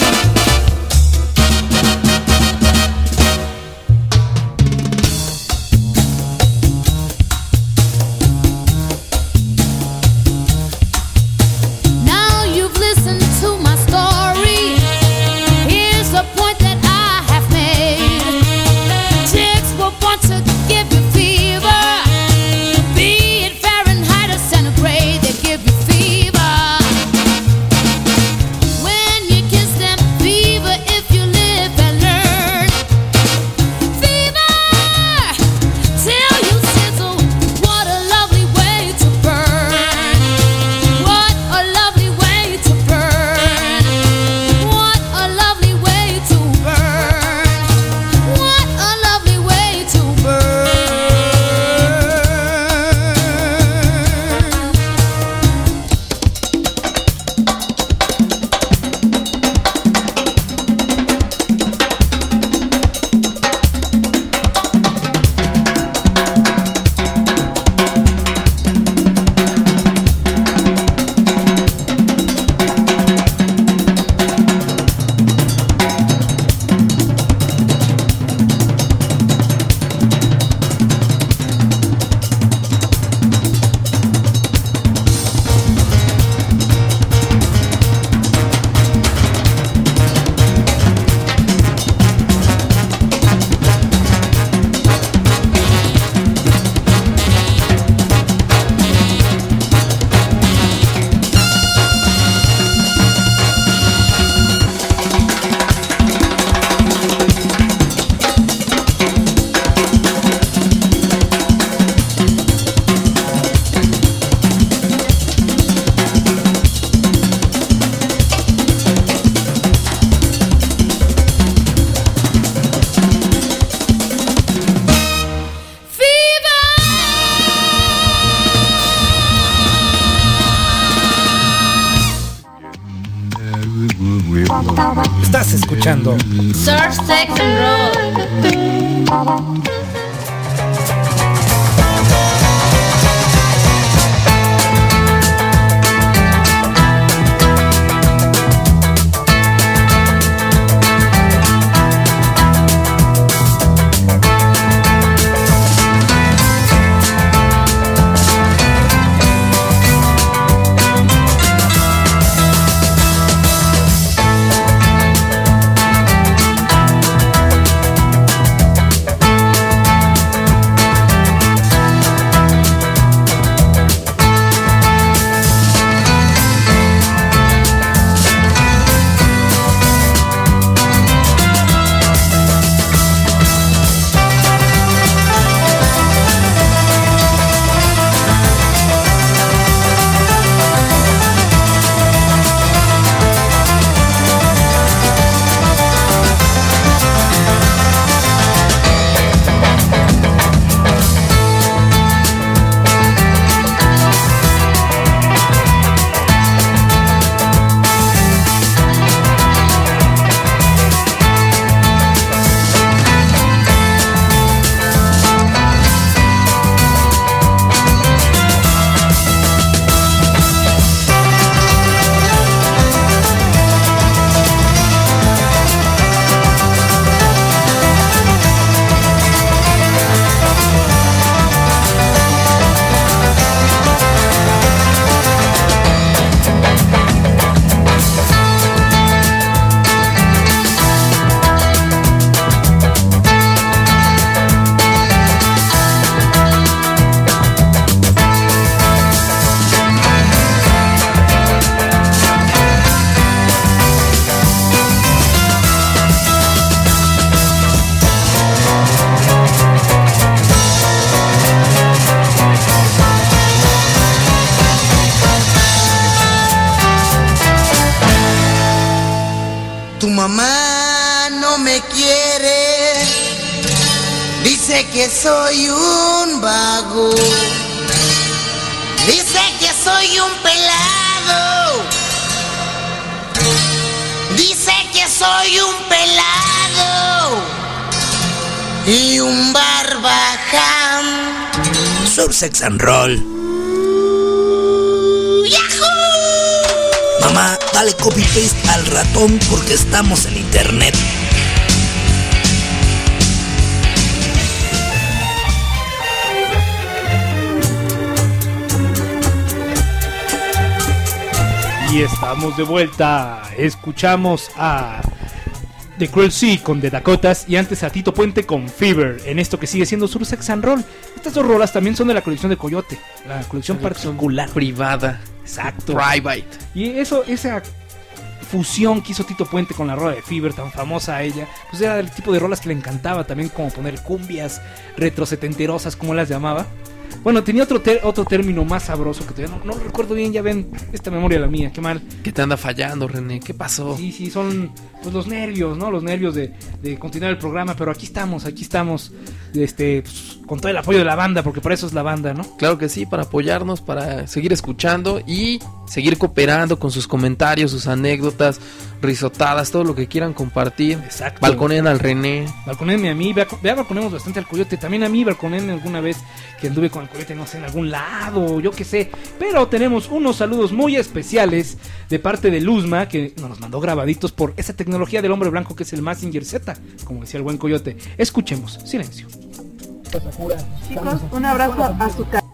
Estás escuchando Surf, Sex and Roll. Tu mamá no me quiere, dice que soy un vago, dice que soy un pelado, dice y un barbaján. Surf Sex and Roll. ¡Yahoo! Mamá, dale copy paste al ratón porque estamos en internet. Y estamos de vuelta. Escuchamos a The Cruel Sea con The Dakotas y antes a Tito Puente con Fever, en esto que sigue siendo Surf Sex and Roll. Estas dos rolas también son de la colección de Coyote, la colección particular, privada. Exacto. Private. Y eso, esa fusión que hizo Tito Puente con la rola de Fever, tan famosa a ella, pues era del tipo de rolas que le encantaba también, como poner cumbias retrosetenterosas, como las llamaba. Bueno, tenía otro ter- otro término más sabroso que todavía no, no recuerdo bien, ya ven, esta memoria la mía, qué mal. ¿Qué te anda fallando, René? ¿Qué pasó? Sí, sí, son pues los nervios, ¿no? Los nervios de, de continuar el programa, pero aquí estamos, aquí estamos, este, pues, con todo el apoyo de la banda, porque por eso es la banda, ¿no? Claro que sí, para apoyarnos, para seguir escuchando y seguir cooperando con sus comentarios, sus anécdotas, risotadas, todo lo que quieran compartir. Exacto. Balconen al René. Balconenme a mí, vea, vea, balconemos bastante al Coyote, también a mí, balconenme alguna vez que anduve con el Coyote, no sé, en algún lado, yo qué sé. Pero tenemos unos saludos muy especiales de parte de Luzma, que nos mandó grabaditos por esa tecnología del hombre blanco que es el Mazinger Z, como decía el buen Coyote. Escuchemos, silencio. Chicos, un abrazo a su casa.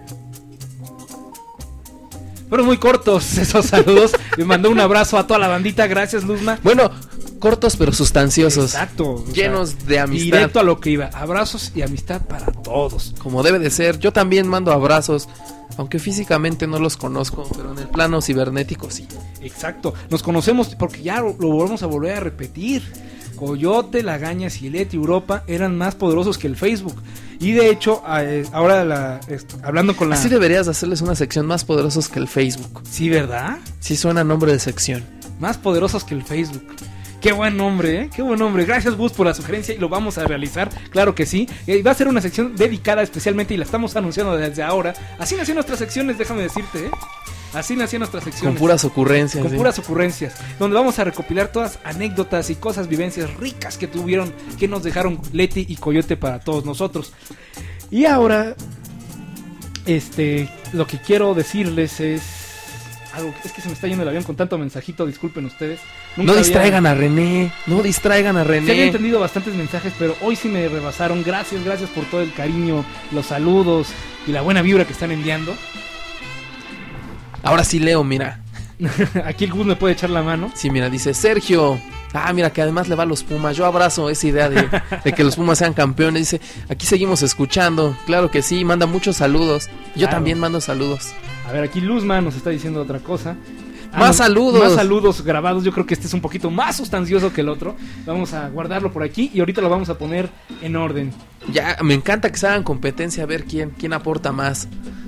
Fueron muy cortos esos saludos. Me mandó un abrazo a toda la bandita. Gracias, Luzma. Bueno, cortos pero sustanciosos. Exacto. Llenos sea, de amistad. Directo a lo que iba. Abrazos y amistad para todos. Como debe de ser. Yo también mando abrazos. Aunque físicamente no los conozco, pero en el plano cibernético sí. Exacto. Nos conocemos porque ya lo, lo volvemos a volver a repetir. Coyote, Lagaña, Silet y Europa eran más poderosos que el Facebook. Y de hecho, ahora la, hablando con la... Así deberías hacerles una sección, más poderosos que el Facebook. Sí, ¿verdad? Sí suena nombre de sección. Más poderosos que el Facebook. Qué buen nombre, ¿eh? Qué buen nombre. Gracias, Gus, por la sugerencia y lo vamos a realizar. Claro que sí. Eh, va a ser una sección dedicada especialmente y la estamos anunciando desde ahora. Así nacieron nuestras secciones, déjame decirte, ¿eh? Así nacieron nuestras secciones. Con puras ocurrencias. Con ¿sí? puras ocurrencias. Donde vamos a recopilar todas anécdotas y cosas, vivencias ricas que tuvieron, que nos dejaron Leti y Coyote para todos nosotros. Y ahora, este, lo que quiero decirles es algo. Es que se me está yendo el avión con tanto mensajito, disculpen ustedes. Nunca no distraigan había... a René, no distraigan a René. Se había entendido bastantes mensajes, pero hoy sí me rebasaron. Gracias, gracias por todo el cariño, los saludos y la buena vibra que están enviando. Ahora sí leo, mira. Aquí el Gus me puede echar la mano. Sí, mira, dice Sergio. Ah, mira, que además le va a los Pumas. Yo abrazo esa idea de, de que los Pumas sean campeones. Dice, aquí seguimos escuchando. Claro que sí, manda muchos saludos. Yo claro. también mando saludos. A ver, aquí Luzma nos está diciendo otra cosa. Ah, más no, saludos. Más saludos grabados. Yo creo que este es un poquito más sustancioso que el otro. Vamos a guardarlo por aquí y ahorita lo vamos a poner en orden. Ya, me encanta que se hagan competencia a ver quién, quién aporta más.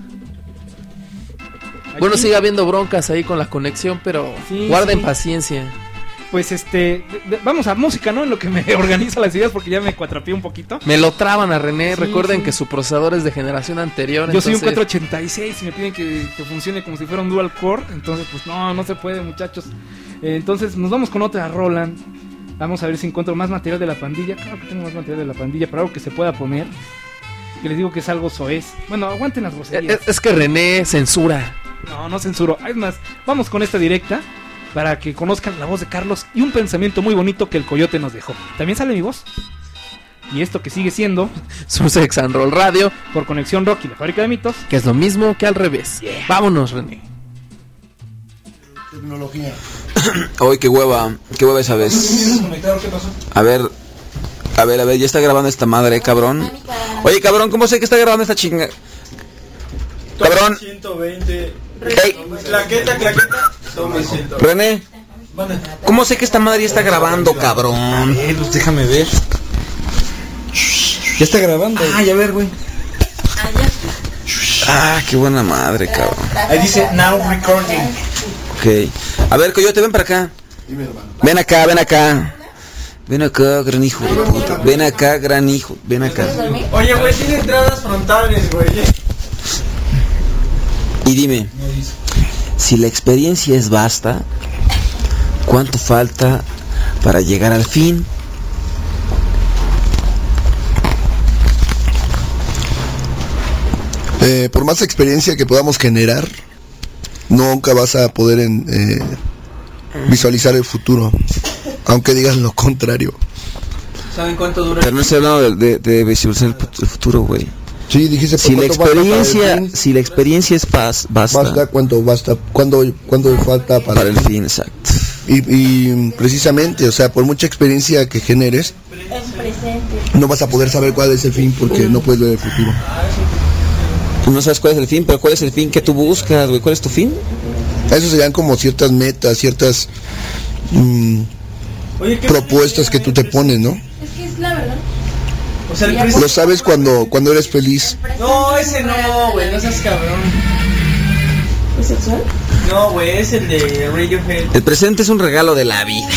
Aquí. Bueno, sigue habiendo broncas ahí con la conexión, pero sí, guarden sí. paciencia. Pues este, de, de, vamos a música, ¿no? En lo que me organiza las ideas porque ya me cuatrapié un poquito. Me lo traban a René, sí, recuerden sí. que su procesador es de generación anterior. Yo entonces... soy un cuatrocientos ochenta y seis y me piden que, que funcione como si fuera un dual core, entonces pues no, no se puede, muchachos. Eh, entonces nos vamos con otra Roland. Vamos a ver si encuentro más material de la pandilla. Claro que tengo más material de la pandilla, pero algo que se pueda poner. Que les digo que es algo soez. Bueno, aguanten las groserías. Es, es que René censura. No, no censuro. Es más, vamos con esta directa para que conozcan la voz de Carlos y un pensamiento muy bonito que el Coyote nos dejó. ¿También sale mi voz? Y esto que sigue siendo Surf Sex and Roll Radio por Conexión Rock y la Fábrica de Mitos, que es lo mismo que al revés. Yeah. Vámonos, René. Tecnología. Uy, qué hueva, qué hueva esa vez. A ver, a ver, a ver, ya está grabando esta madre, cabrón. Oye, cabrón, ¿cómo sé que está grabando esta chinga? Cabrón. ciento veinte. Hey. Claqueta, claqueta. Tome ciento veinte. René. ¿Cómo sé que esta madre ya está grabando, cabrón? Eh, pues déjame ver. Ya está grabando. Ay, a ver, güey. Ah, qué buena madre, cabrón. Ahí dice now recording. Ok. A ver, Coyote, ven para acá. Ven acá, ven acá. Ven acá, gran hijo de puta. Ven acá, gran hijo. Ven acá. Oye, güey, tiene entradas frontales, güey. Y dime, si la experiencia es vasta, ¿cuánto falta para llegar al fin? Eh, por más experiencia que podamos generar, nunca vas a poder en, eh, visualizar el futuro, aunque digas lo contrario. ¿Saben cuánto dura? Pero no estoy hablando de, de, de visualizar el, el futuro, güey. Sí, dijiste si la experiencia, si la experiencia es paz, basta. Basta, ¿cuánto basta? ¿Cuándo, cuándo falta para, para el fin? Exacto. Y, y precisamente, o sea, por mucha experiencia que generes, no vas a poder saber cuál es el fin porque no puedes ver el futuro. No sabes cuál es el fin, pero ¿cuál es el fin que tú buscas, güey? ¿Cuál es tu fin? Eso serían como ciertas metas, ciertas mmm, Oye, propuestas que tú te pones, ¿no? Es que es la verdad. O sea, el lo sabes cuando, cuando eres feliz. No, ese no, güey, no seas cabrón. ¿Es sexual? No, güey, es el de Radiohead. El presente es un regalo de la vida.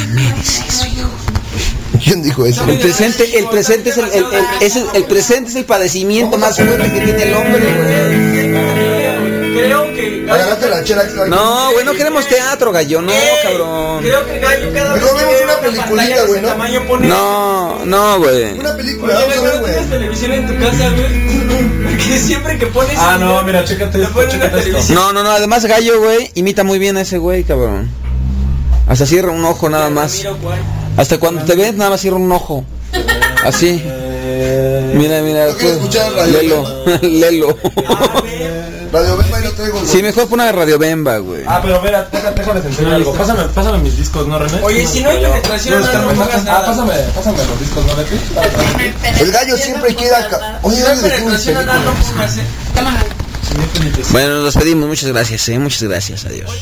¿Quién dijo eso? El presente, el presente es el, el, el, es el, el presente es el padecimiento más fuerte que tiene el hombre, güey. Creo que Agárrate la chela. No, güey, no queremos teatro, gallo, no, cabrón. Creo que Gallo cada vez mejor vemos una peliculita, güey, ¿no? No, no, güey. Una película, vamos a ver, güey. ¿Tienes televisión en tu casa, güey? Porque siempre que pones... Ah, no, mira, chécate esto, chécate esto. No, no, no, además Gallo, güey, imita muy bien a ese güey, cabrón. Hasta cierra un ojo nada más. Hasta cuando te ves, nada más cierra un ojo. Así. Mira, mira. Lelo. Lelo. Radio Bemba y no traigo. Sí, mejor pon una Radio Bemba, güey. Ah, pero mira, déjame enseñar algo. Pásame, pásame mis discos, ¿no, René? Oye, si no hay penetración, no, no pongas nada. Ah, pásame, pásame los discos, ¿no, René? El gallo siempre queda... Oye, no hay penetración, no, no pongas, eh. Bueno, nos despedimos. Muchas gracias, eh. Muchas gracias. Adiós.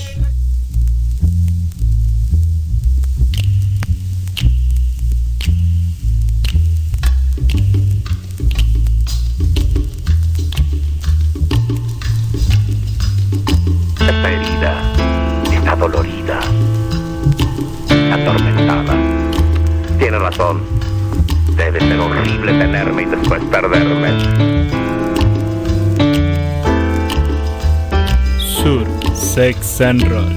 Esta herida está dolorida, atormentada. Tiene razón. Debe ser horrible tenerme y después perderme. Sur Sex and Roll.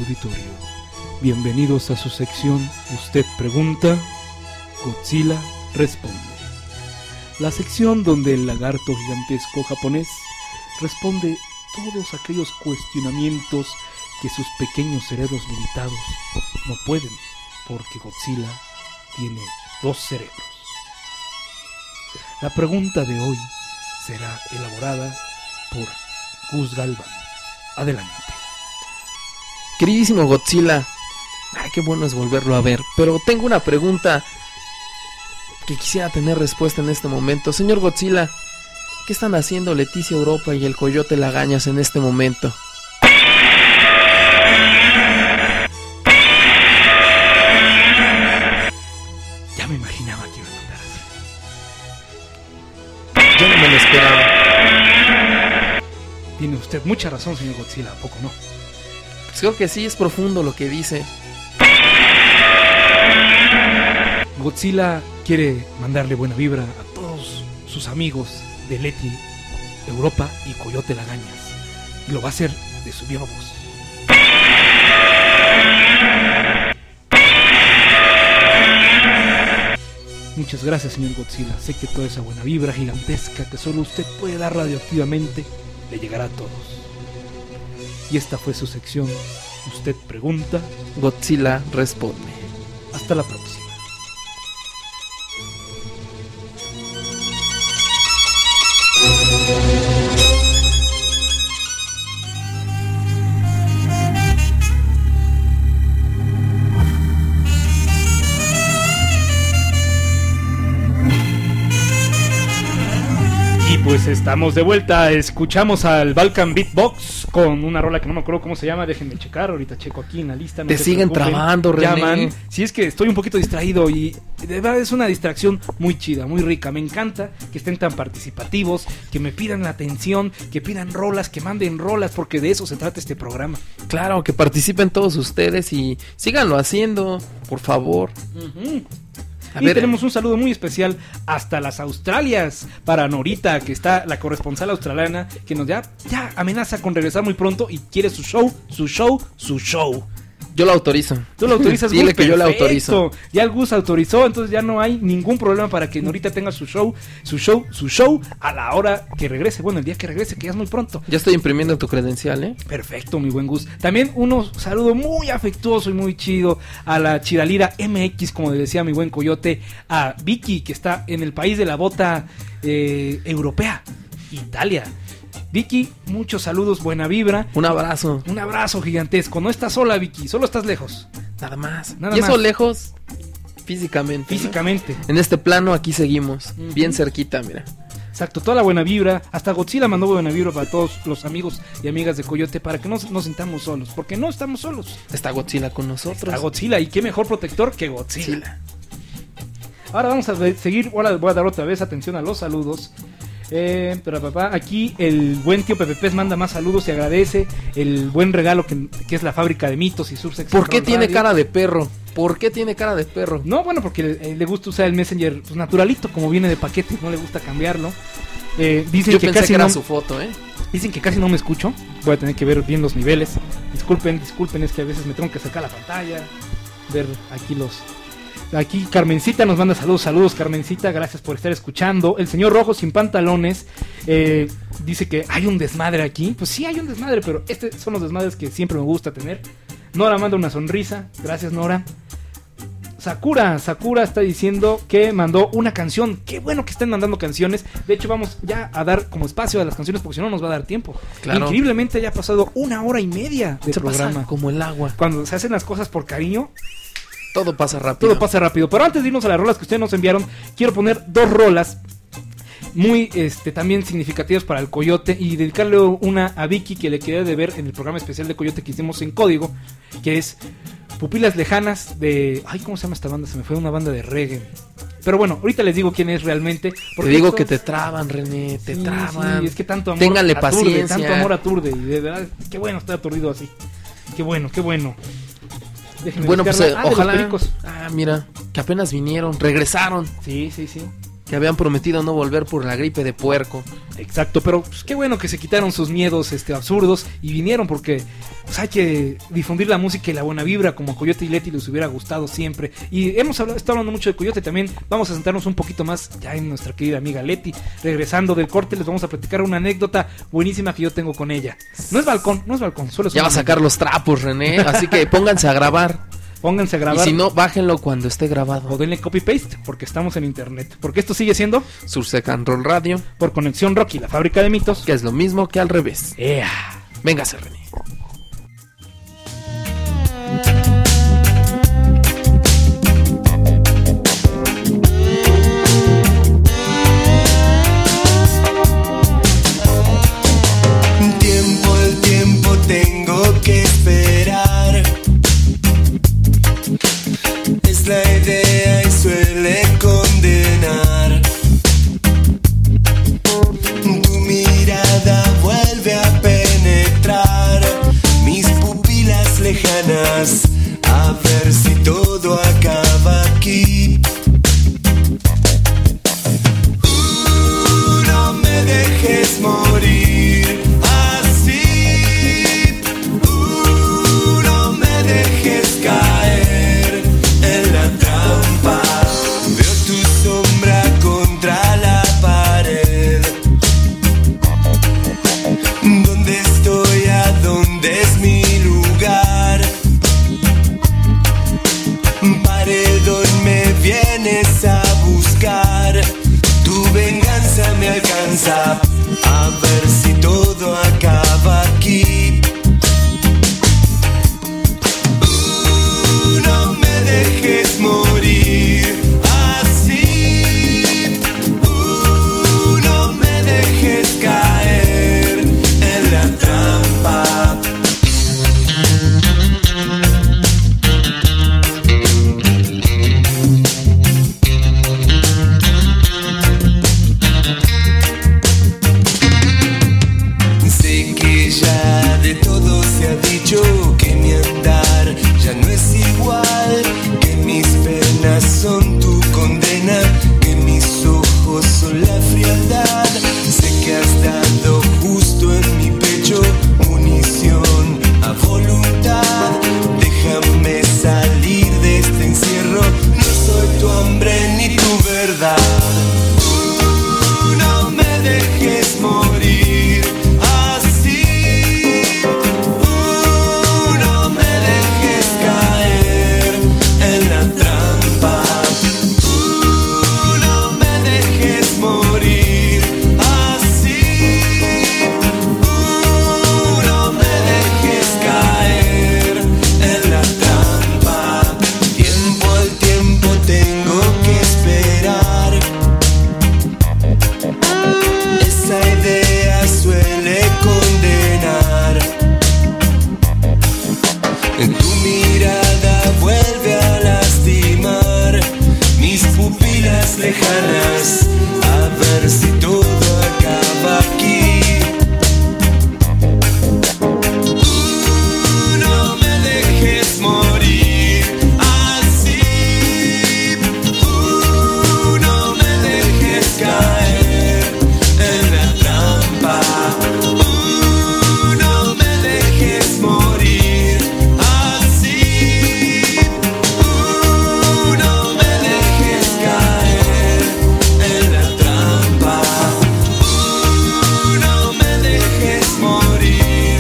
auditorio. Bienvenidos a su sección Usted Pregunta, Godzilla Responde. La sección donde el lagarto gigantesco japonés responde todos aquellos cuestionamientos que sus pequeños cerebros limitados no pueden, porque Godzilla tiene dos cerebros. La pregunta de hoy será elaborada por Gus Galván. Adelante. Queridísimo Godzilla, ay, qué bueno es volverlo a ver, pero tengo una pregunta que quisiera tener respuesta en este momento. Señor Godzilla, ¿qué están haciendo Leticia Europa y el Coyote Lagañas en este momento? Ya me imaginaba que iba a mandar así. Yo no me lo esperaba. Tiene usted mucha razón, señor Godzilla, ¿a poco no? Pues creo que sí, es profundo lo que dice. Godzilla quiere mandarle buena vibra a todos sus amigos de Leti Europa y Coyote Lagañas. Y lo va a hacer de su viva voz. Muchas gracias, señor Godzilla. Sé que toda esa buena vibra gigantesca que solo usted puede dar radioactivamente le llegará a todos. Y esta fue su sección Usted Pregunta, Godzilla Responde. Hasta la próxima. Y pues estamos de vuelta, escuchamos al Balkan Beatbox con una rola que no me acuerdo cómo se llama, déjenme checar, ahorita checo aquí en la lista. No Te siguen preocupen. trabando, René. Llaman. Si es que estoy un poquito distraído y de verdad es una distracción muy chida, muy rica. Me encanta que estén tan participativos, que me pidan la atención, que pidan rolas, que manden rolas, porque de eso se trata este programa. Claro, que participen todos ustedes y síganlo haciendo, por favor. Uh-huh. A Y ver, tenemos un saludo muy especial hasta las Australias para Norita, que está la corresponsal australiana, que nos ya, ya amenaza con regresar muy pronto y quiere su show, su show, su show. Yo lo autorizo. Tú lo autorizas, Dile Gus, que yo lo perfecto. autorizo. Ya el Gus autorizó, entonces ya no hay ningún problema para que Norita tenga su show, su show, su show a la hora que regrese. Bueno, el día que regrese, que ya es muy pronto. Ya estoy imprimiendo tu credencial, ¿eh? Perfecto, mi buen Gus. También un saludo muy afectuoso y muy chido a la Chiralira M X, como le decía mi buen Coyote, a Vicky, que está en el país de la bota eh, europea, Italia. Vicky, muchos saludos, buena vibra. Un abrazo. Un abrazo gigantesco. No estás sola, Vicky, solo estás lejos. Nada más. Nada y eso más. lejos, físicamente. Físicamente. ¿no? En este plano aquí seguimos, Uh-huh. bien cerquita, mira. Exacto, toda la buena vibra. Hasta Godzilla mandó buena vibra para todos los amigos y amigas de Coyote para que no nos sintamos solos, porque no estamos solos. Está Godzilla con nosotros. Está Godzilla, y qué mejor protector que Godzilla. Godzilla. Ahora vamos a ve- seguir, ahora voy a dar otra vez atención a los saludos. Eh, pero papá, aquí el buen tío Pepe Pez manda más saludos y agradece el buen regalo que, que es la fábrica de mitos y Sursex. ¿Por qué Roll tiene Radio. cara de perro? ¿Por qué tiene cara de perro? No, bueno, porque le, le gusta usar el Messenger pues, naturalito, como viene de paquete, no le gusta cambiarlo. Eh, dicen Yo que pensé casi que era no, su foto, ¿eh? Dicen que casi no me escucho. Voy a tener que ver bien los niveles. Disculpen, disculpen, es que a veces me tengo que sacar la pantalla, ver aquí los... Aquí Carmencita nos manda saludos, saludos Carmencita, gracias por estar escuchando. El señor Rojo sin pantalones eh, dice que hay un desmadre aquí. Pues sí hay un desmadre, pero estos son los desmadres que siempre me gusta tener. Nora manda una sonrisa, gracias Nora. Sakura, Sakura está diciendo que mandó una canción. Qué bueno que estén mandando canciones. De hecho vamos ya a dar como espacio a las canciones porque si no nos va a dar tiempo. Claro. Increíblemente ya ha pasado una hora y media de Se programa. pasa como el agua. Cuando se hacen las cosas por cariño, todo pasa rápido. todo pasa rápido. Pero antes de irnos a las rolas que ustedes nos enviaron, quiero poner dos rolas muy este también significativas para el Coyote y dedicarle una a Vicky que le quedé de ver en el programa especial de Coyote que hicimos en Código, que es Pupilas Lejanas de... Ay, ¿cómo se llama esta banda? Se me fue una banda de reggae. Pero bueno, ahorita les digo quién es realmente. Te digo esto... que te traban, René, te sí, traban. Sí, es que tanto amor Ténganle aturde, paciencia. tanto amor aturde. Y de verdad, qué bueno, estoy aturdido así. Qué bueno, qué bueno. Déjenme Bueno, pues buscarla. eh, Ah, de los ojalá. Pericos. Ah, mira, que apenas vinieron, regresaron. Sí, sí, sí. que habían prometido no volver por la gripe de puerco. Exacto, pero pues, qué bueno que se quitaron sus miedos este, absurdos y vinieron porque pues, hay que difundir la música y la buena vibra como a Coyote y Leti les hubiera gustado siempre. Y hemos hablado, estado hablando mucho de Coyote también. Vamos a sentarnos un poquito más ya en nuestra querida amiga Leti. Regresando del corte les vamos a platicar una anécdota buenísima que yo tengo con ella. No es balcón, no es balcón, solo es ya va a sacar los trapos, René, así que pónganse a grabar. Pónganse a grabar. Y si no, bájenlo cuando esté grabado. O denle copy-paste, porque estamos en internet. Porque esto sigue siendo Sursex and Roll Radio. Por Conexión Rock y la Fábrica de Mitos. Que es lo mismo que al revés. ¡Ea! Véngase, René. Tiempo, el tiempo tengo que esperar. Es la idea y suele condenar. Tu mirada vuelve a penetrar mis pupilas lejanas, a ver si todo acaba aquí. Uh, no me dejes morir así. Uh, no me dejes caer en la trampa. Veo tu sombra contra la pared. ¿Dónde estoy? ¿A dónde es mi lugar? Paredón, me vienes a buscar. Tu venganza me alcanza, a ver si todo acaba aquí. Uh, no me dejes morir así. Uh, no me dejes caer en la trampa. Sé que ya de todo se ha dicho, que mi andar ya no es igual, que mis penas son tu condena, que mis ojos son la frialdad. Sé que has dado justo en mi pecho munición a voluntad. Déjame salir de este encierro, no soy tu hambre ni tu verdad. Uh, no me dejes morir así. Uh, no me dejes caer en la trampa. Uh, no me dejes morir así. Uh, no me dejes caer en la trampa. Tiempo al tiempo tengo que esperar. Esa idea suele condenar. Tu mirada vuelve a lastimar mis pupilas lejanas, a ver si todo acaba aquí. Uh, no me dejes morir así. Uh, no me dejes caer en la trampa. Uh, no me dejes morir así. Uh, no me dejes caer en la trampa. Uh, no me dejes morir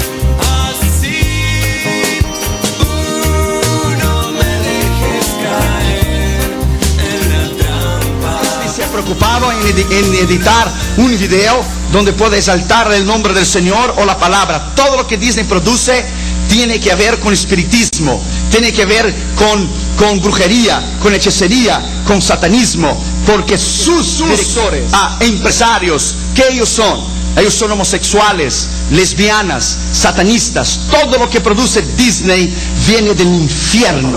así. Uh, no me dejes caer en la trampa. Se ha preocupado en, edi- en editar un video donde puede exaltar el nombre del Señor o la palabra. Todo lo que Disney produce tiene que ver con espiritismo, tiene que ver con, con brujería, con hechicería, con satanismo, porque sus, sus directores, ah, empresarios, ¿qué ellos son? Ellos son homosexuales, lesbianas, satanistas. Todo lo que produce Disney viene del infierno.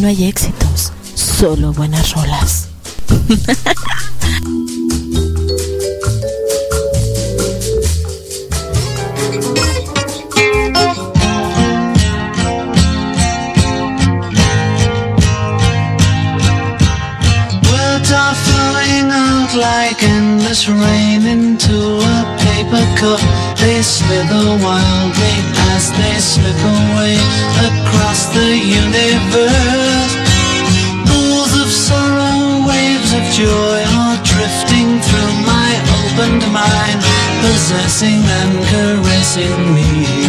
no hay éxitos, solo buenas rolas. Words are flowing out like endless rain into a paper cup. They slither wildly as they slip away across the universe. Pools of sorrow, waves of joy are drifting through my opened mind, possessing and caressing me.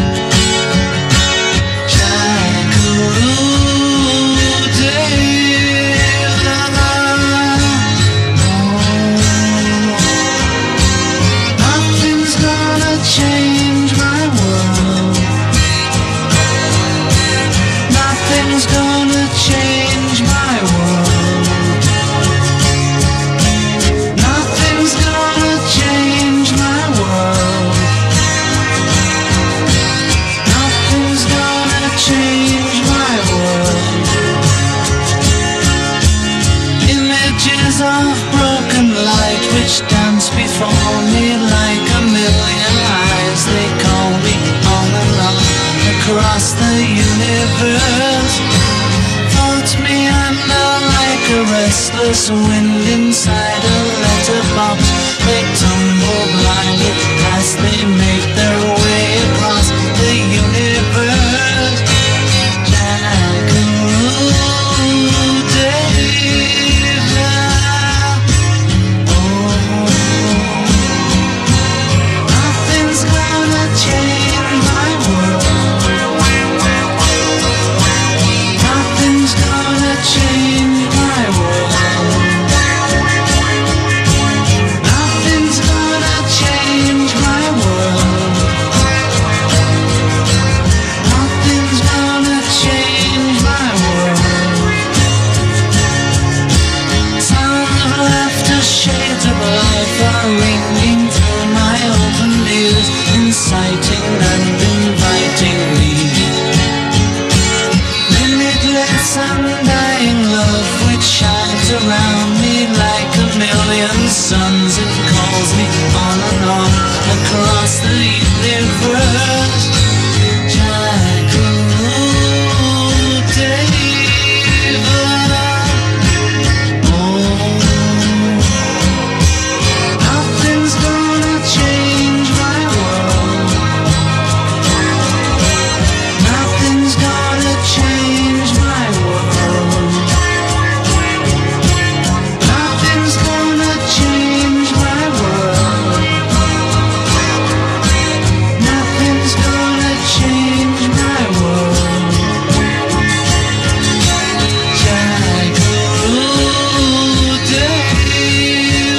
Change my world. Nothing's gonna change my world. Nothing's gonna change my world. Nothing's gonna change my world. Images of broken light which dance before me like a million eyes. They call me on and on across the universe. Thoughts meander like a restless wind inside a letterbox. They tumble blindly as they make their way across the universe. Jackaroo Dave. Nothing's gonna change my world. Nothing's gonna change my world. Nothing's gonna change my world. Nothing's gonna change my world. Sounds of laughter, shades of life are ringing through my open ears, inciting and inviting me. Limitless undying love which shines around me like a million suns. It calls me on and on across the universe. Jackaroo Dave. Nothing's gonna change my world. Nothing's gonna change my world. Nothing's gonna change my world. Nothing's gonna change my world. Jackaroo Dave.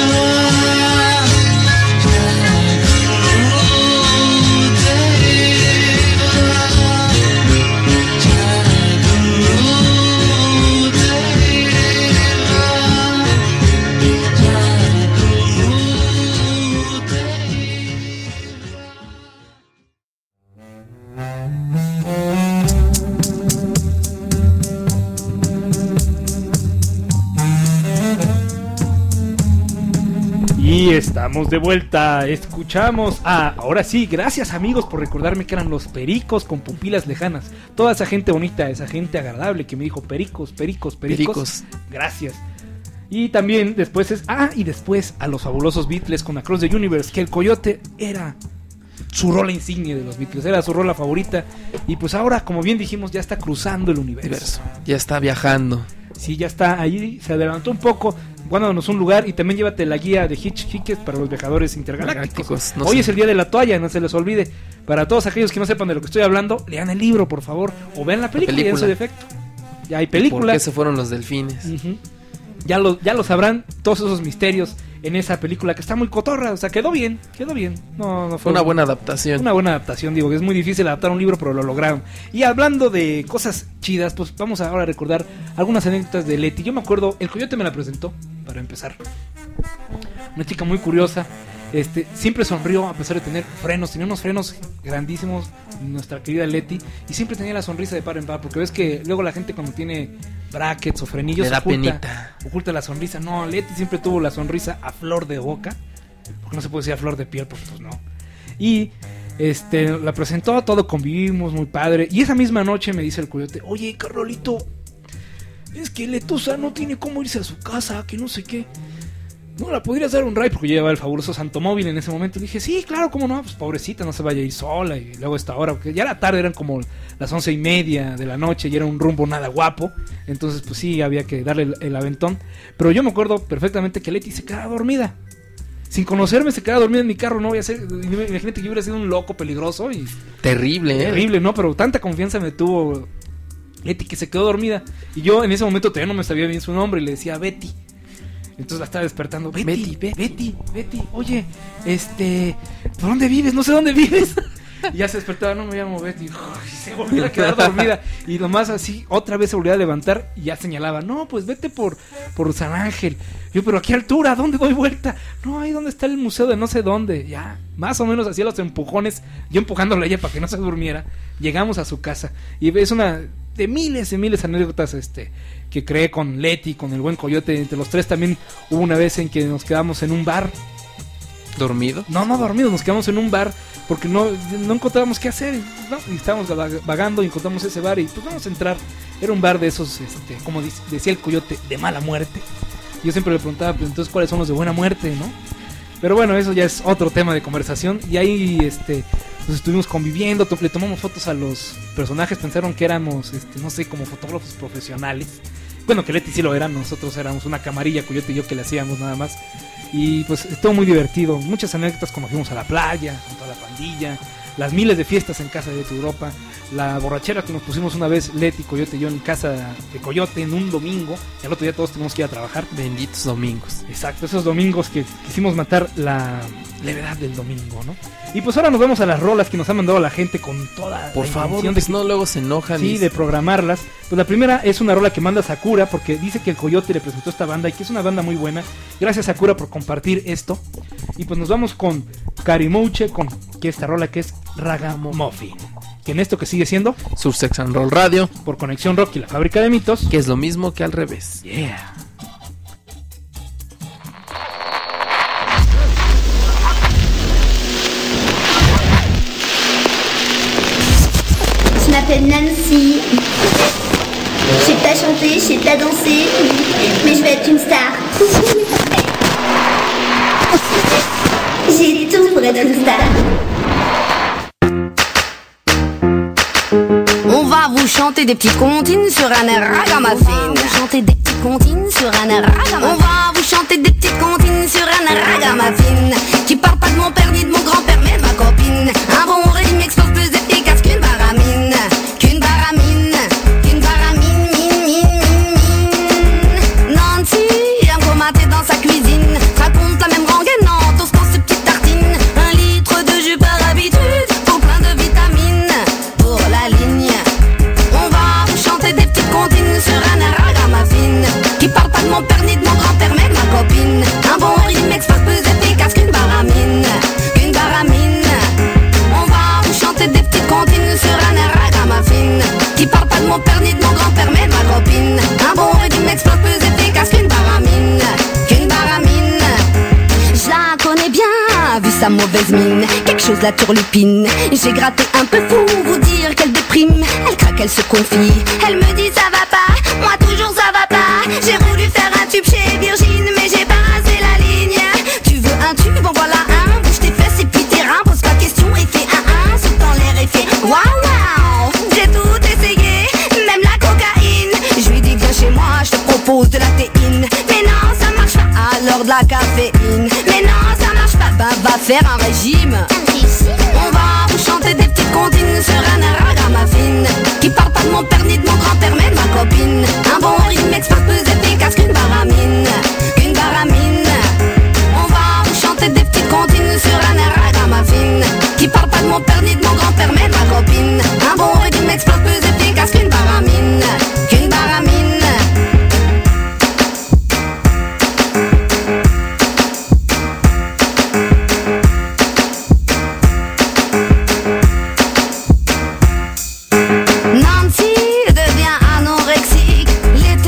Y estamos de vuelta, escuchamos a... Ahora sí, gracias amigos por recordarme que eran los Pericos con pupilas lejanas. Toda esa gente bonita, esa gente agradable que me dijo Pericos, Pericos, Pericos. Pericos. Gracias. Y también después es... Ah, y después a los fabulosos Beatles con Across the Universe, que el Coyote era su rola insignia de los Beatles, era su rola favorita. Y pues ahora, como bien dijimos, ya está cruzando el universo. Ya está viajando. Sí, ya está ahí, se adelantó un poco, guardándonos un lugar. Y también llévate la guía de Hitchhiker para los viajadores intergalácticos. No Hoy sé. es el día de la toalla, no se les olvide. Para todos aquellos que no sepan de lo que estoy hablando, lean el libro, por favor, o vean la película, La película. y en su defecto. Ya hay película. ¿Por qué se fueron los delfines? Uh-huh. Ya lo, ya lo sabrán, todos esos misterios en esa película que está muy cotorra. O sea, quedó bien, quedó bien. No, no fue una buena adaptación. Una buena adaptación, digo, que es muy difícil adaptar un libro, pero lo lograron. Y hablando de cosas chidas, pues vamos ahora a recordar algunas anécdotas de Leti. Yo me acuerdo, el Coyote me la presentó, para empezar. Una chica muy curiosa. Este, siempre sonrió a pesar de tener frenos, tenía unos frenos grandísimos, nuestra querida Leti, y siempre tenía la sonrisa de par en par, porque ves que luego la gente cuando tiene brackets o frenillos, Le da oculta, penita. oculta la sonrisa. No, Leti siempre tuvo la sonrisa a flor de boca, porque no se puede decir a flor de piel, porque pues no. Y este la presentó, todo convivimos, muy padre. Y esa misma noche me dice el coyote, oye, Carolito, es que Letusa no tiene cómo irse a su casa, que no sé qué. No la podrías dar un ride, porque yo llevaba el fabuloso Santo Móvil en ese momento. Y dije, sí, claro, cómo no, pues pobrecita, no se vaya a ir sola. Y luego esta hora, porque ya era tarde, eran como las once y media de la noche y era un rumbo nada guapo. Entonces, pues sí, había que darle el, el aventón. Pero yo me acuerdo perfectamente que Leti se quedaba dormida. Sin conocerme, se quedaba dormida en mi carro. No voy a ser, imagínate que yo hubiera sido un loco peligroso y terrible, ¿eh? Terrible, ¿no? Pero tanta confianza me tuvo Leti que se quedó dormida. Y yo en ese momento todavía no me sabía bien su nombre y le decía Betty. Entonces la estaba despertando. Betty, Betty, Betty, Betty, Betty, oye, este, ¿por dónde vives? No sé dónde vives. Y ya se despertaba, no me llamo Betty. Uy, se volvió a quedar dormida. Y nomás así, otra vez se volvió a levantar y ya señalaba, no, pues vete por, por San Ángel. Yo, pero ¿a qué altura? ¿Dónde doy vuelta? No, ahí donde está el museo de no sé dónde. Ya, más o menos hacía los empujones, yo empujándola a ella para que no se durmiera. Llegamos a su casa y es una de miles y miles de anécdotas este, que creé con Leti, con el buen coyote. Entre los tres también hubo una vez en que nos quedamos en un bar. ¿Dormido? No, no dormidos, nos quedamos en un bar porque no, no encontrábamos qué hacer. No, y estábamos vagando y encontramos ese bar y pues vamos a entrar. Era un bar de esos, este, como decía el coyote, de mala muerte. Yo siempre le preguntaba, pues entonces ¿cuáles son los de buena muerte, no? Pero bueno, eso ya es otro tema de conversación. Y ahí este, pues estuvimos conviviendo, to- le tomamos fotos a los personajes, pensaron que éramos, este, no sé, como fotógrafos profesionales. Bueno, que Leti sí lo eran, nosotros éramos una camarilla, coyote y yo, que le hacíamos nada más. Y pues estuvo muy divertido, muchas anécdotas, como fuimos a la playa con toda la pandilla, las miles de fiestas en casa de Leti Europa, la borrachera que nos pusimos una vez Leti, Coyote y yo en casa de Coyote en un domingo, y al otro día todos teníamos que ir a trabajar. Benditos domingos. Exacto, esos domingos que quisimos matar la levedad del domingo, ¿no? Y pues ahora nos vemos a las rolas que nos ha mandado la gente con toda Por la favor, intención pues de no luego se enojan. Sí, y... de programarlas. Pues la primera es una rola que manda Sakura, porque dice que el Coyote le presentó esta banda y que es una banda muy buena. Gracias, Sakura, por compartir esto. Y pues nos vamos con Karimouche, con que esta rola que es Ragamuffin, que en esto que sigue siendo Surf Sex and Roll Radio por Conexión Rock y la Fábrica de Mitos, que es lo mismo que al revés. Yeah. Je m'appelle Nancy. Je sais pas chanter, je sais pas danser, mais je vais être une star. J'ai tout pour être une star. On va vous chanter des petites comptines sur un air ragamuffin. On va vous chanter des petites comptines sur un air ragamuffin. On va vous chanter des petites comptines sur un air ragamuffin qui parle pas de mon père ni de mon grand-père mais de ma copine. Un bon régime explose plus efficace qu'une baramine. Qu'une baramine, qu'une baramine, mine, mine, mine, mine. Nancy aime comater dans sa cuisine, raconte la même rengaine en toastant ses petites tartines. Un litre de jus par habitude, pour plein de vitamines, pour la ligne. On va vous chanter des petites comptines sur un air ragamuffin qui parle pas de mon père ni de mon grand-père mais de ma copine. Un bon rime explose plus efficace qu'une baramine, qu'une baramine. On va vous chanter des petites comptines sur un air ragamuffin qui parle pas de mon père ni de mon grand-père mais de ma copine. Un bon rime explose plus efficace qu'une baramine, qu'une baramine. Je la connais bien, vu sa mauvaise mine, quelque chose la turlupine. J'ai gratté un peu pour vous dire qu'elle déprime. Elle craque, elle se confie, elle me dit ça va pas, moi toujours ça va pas. J'ai voulu faire un tube chez Virgin mais j'ai pas rasé la ligne. Tu veux un tube, en voilà un, bouge tes fesses et puis tes reins. Pose pas question et fais un un, saute dans l'air et fais waouh waouh. J'ai tout essayé, même la cocaïne. Je lui dis viens chez moi, je te propose de la théine. Mais non ça marche pas, alors de la caféine. Mais non ça marche pas, bah va faire un régime. On va vous chanter des petites comptines sur un air ragamuffin qui parle pas de mon père ni de mon grand-père mais de ma copine. Un bon rime explose plus efficace qu'une baramine, qu'une baramine. On va vous chanter des petites comptines sur un air ragamuffin qui parle pas de mon père ni de mon grand-père mais de ma copine. Un bon rime explose plus efficace qu'une baramine, qu'une baramine. Nancy devient anorexique, l'été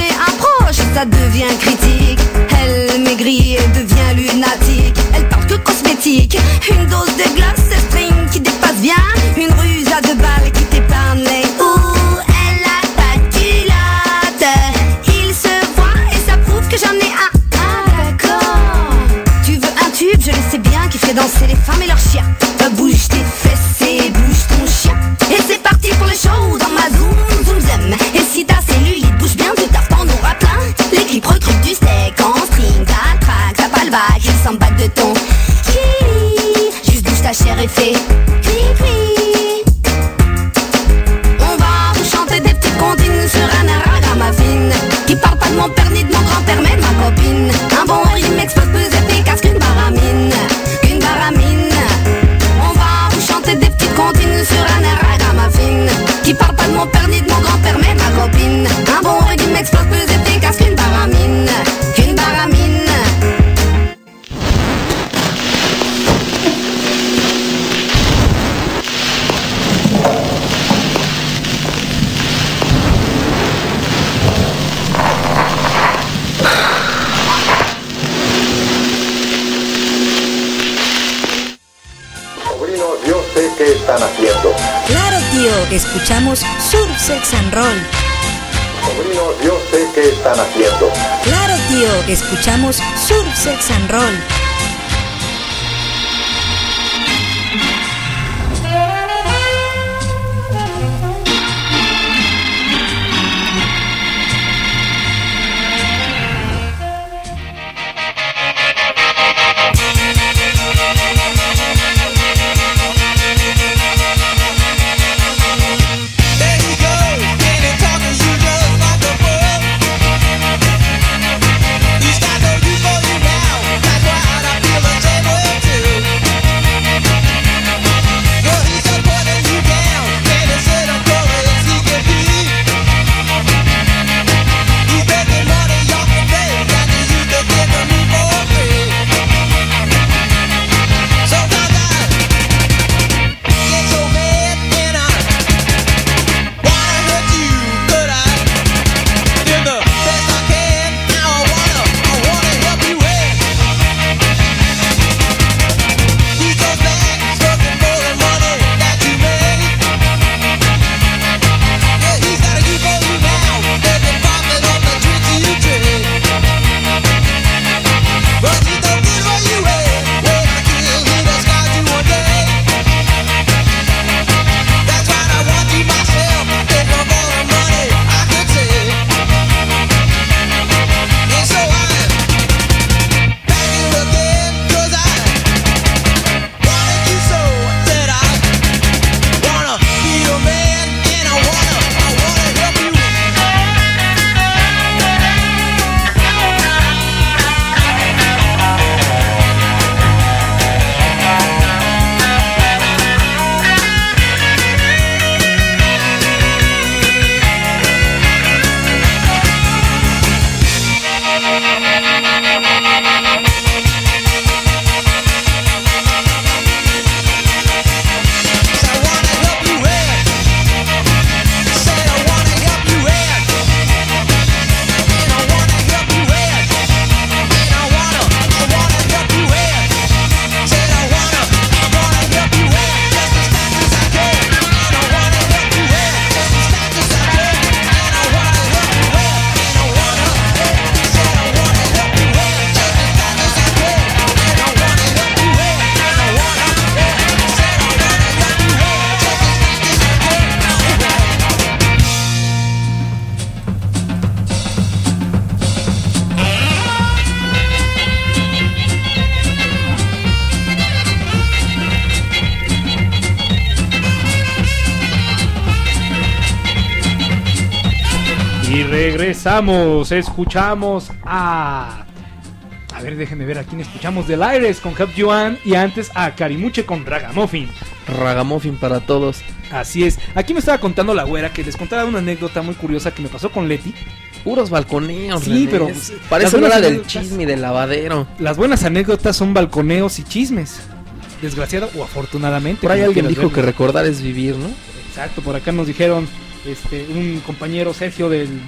romantique. Une dose de glace, de string qui dépasse bien. Une ruse à deux balles qui t'épargne les. Ouh, elle a pas de culotte. Il se voit et ça prouve que j'en ai un. Ah, d'accord. Tu veux un tube, je le sais bien, qui fait danser les femmes et leurs chiens. Euh, bouge tes fesses et bouge ton chien. Et c'est parti pour le show dans ma zoom, zoom, zoom. Et si ta cellulite bouge bien, tu tapes en aura plein. L'équipe recrute du steak en string. T'as le track, t'as pas le bac, ils s'en battent de ton qui. Juste bouge ta chair et fais cri cri. On va vous chanter des petites comptines sur un ragamuffin qui parle pas de mon père ni de mon grand-père mais de ma copine. Un bon rime explose plus efficace qu'une baramine. Qu'une baramine. On va vous chanter des petites comptines sur un ragamuffin qui parle pas de mon père ni de mon grand-père mais de ma copine. Un bon rime explose plus efficace qu'une baramine. Qu'une baramine. Yo sé qué están haciendo. Claro, tío, escuchamos Surf, Sex and Roll. Sobrinos, yo sé qué están haciendo. Claro, tío, escuchamos Surf, Sex and Roll. Y regresamos, escuchamos a... A ver, déjenme ver a quién escuchamos. Del Aires con Help You On y antes a Carimuche con Ragamuffin. Ragamuffin para todos. Así es. Aquí me estaba contando la güera que les contaba una anécdota muy curiosa que me pasó con Leti. Puros balconeos. Sí, René. pero pues, parece una hora del chisme y del lavadero. Las buenas anécdotas son balconeos y chismes. Desgraciado o afortunadamente. Por ahí alguien dijo verlo. que recordar es vivir, ¿no? Exacto, por acá nos dijeron este un compañero Sergio del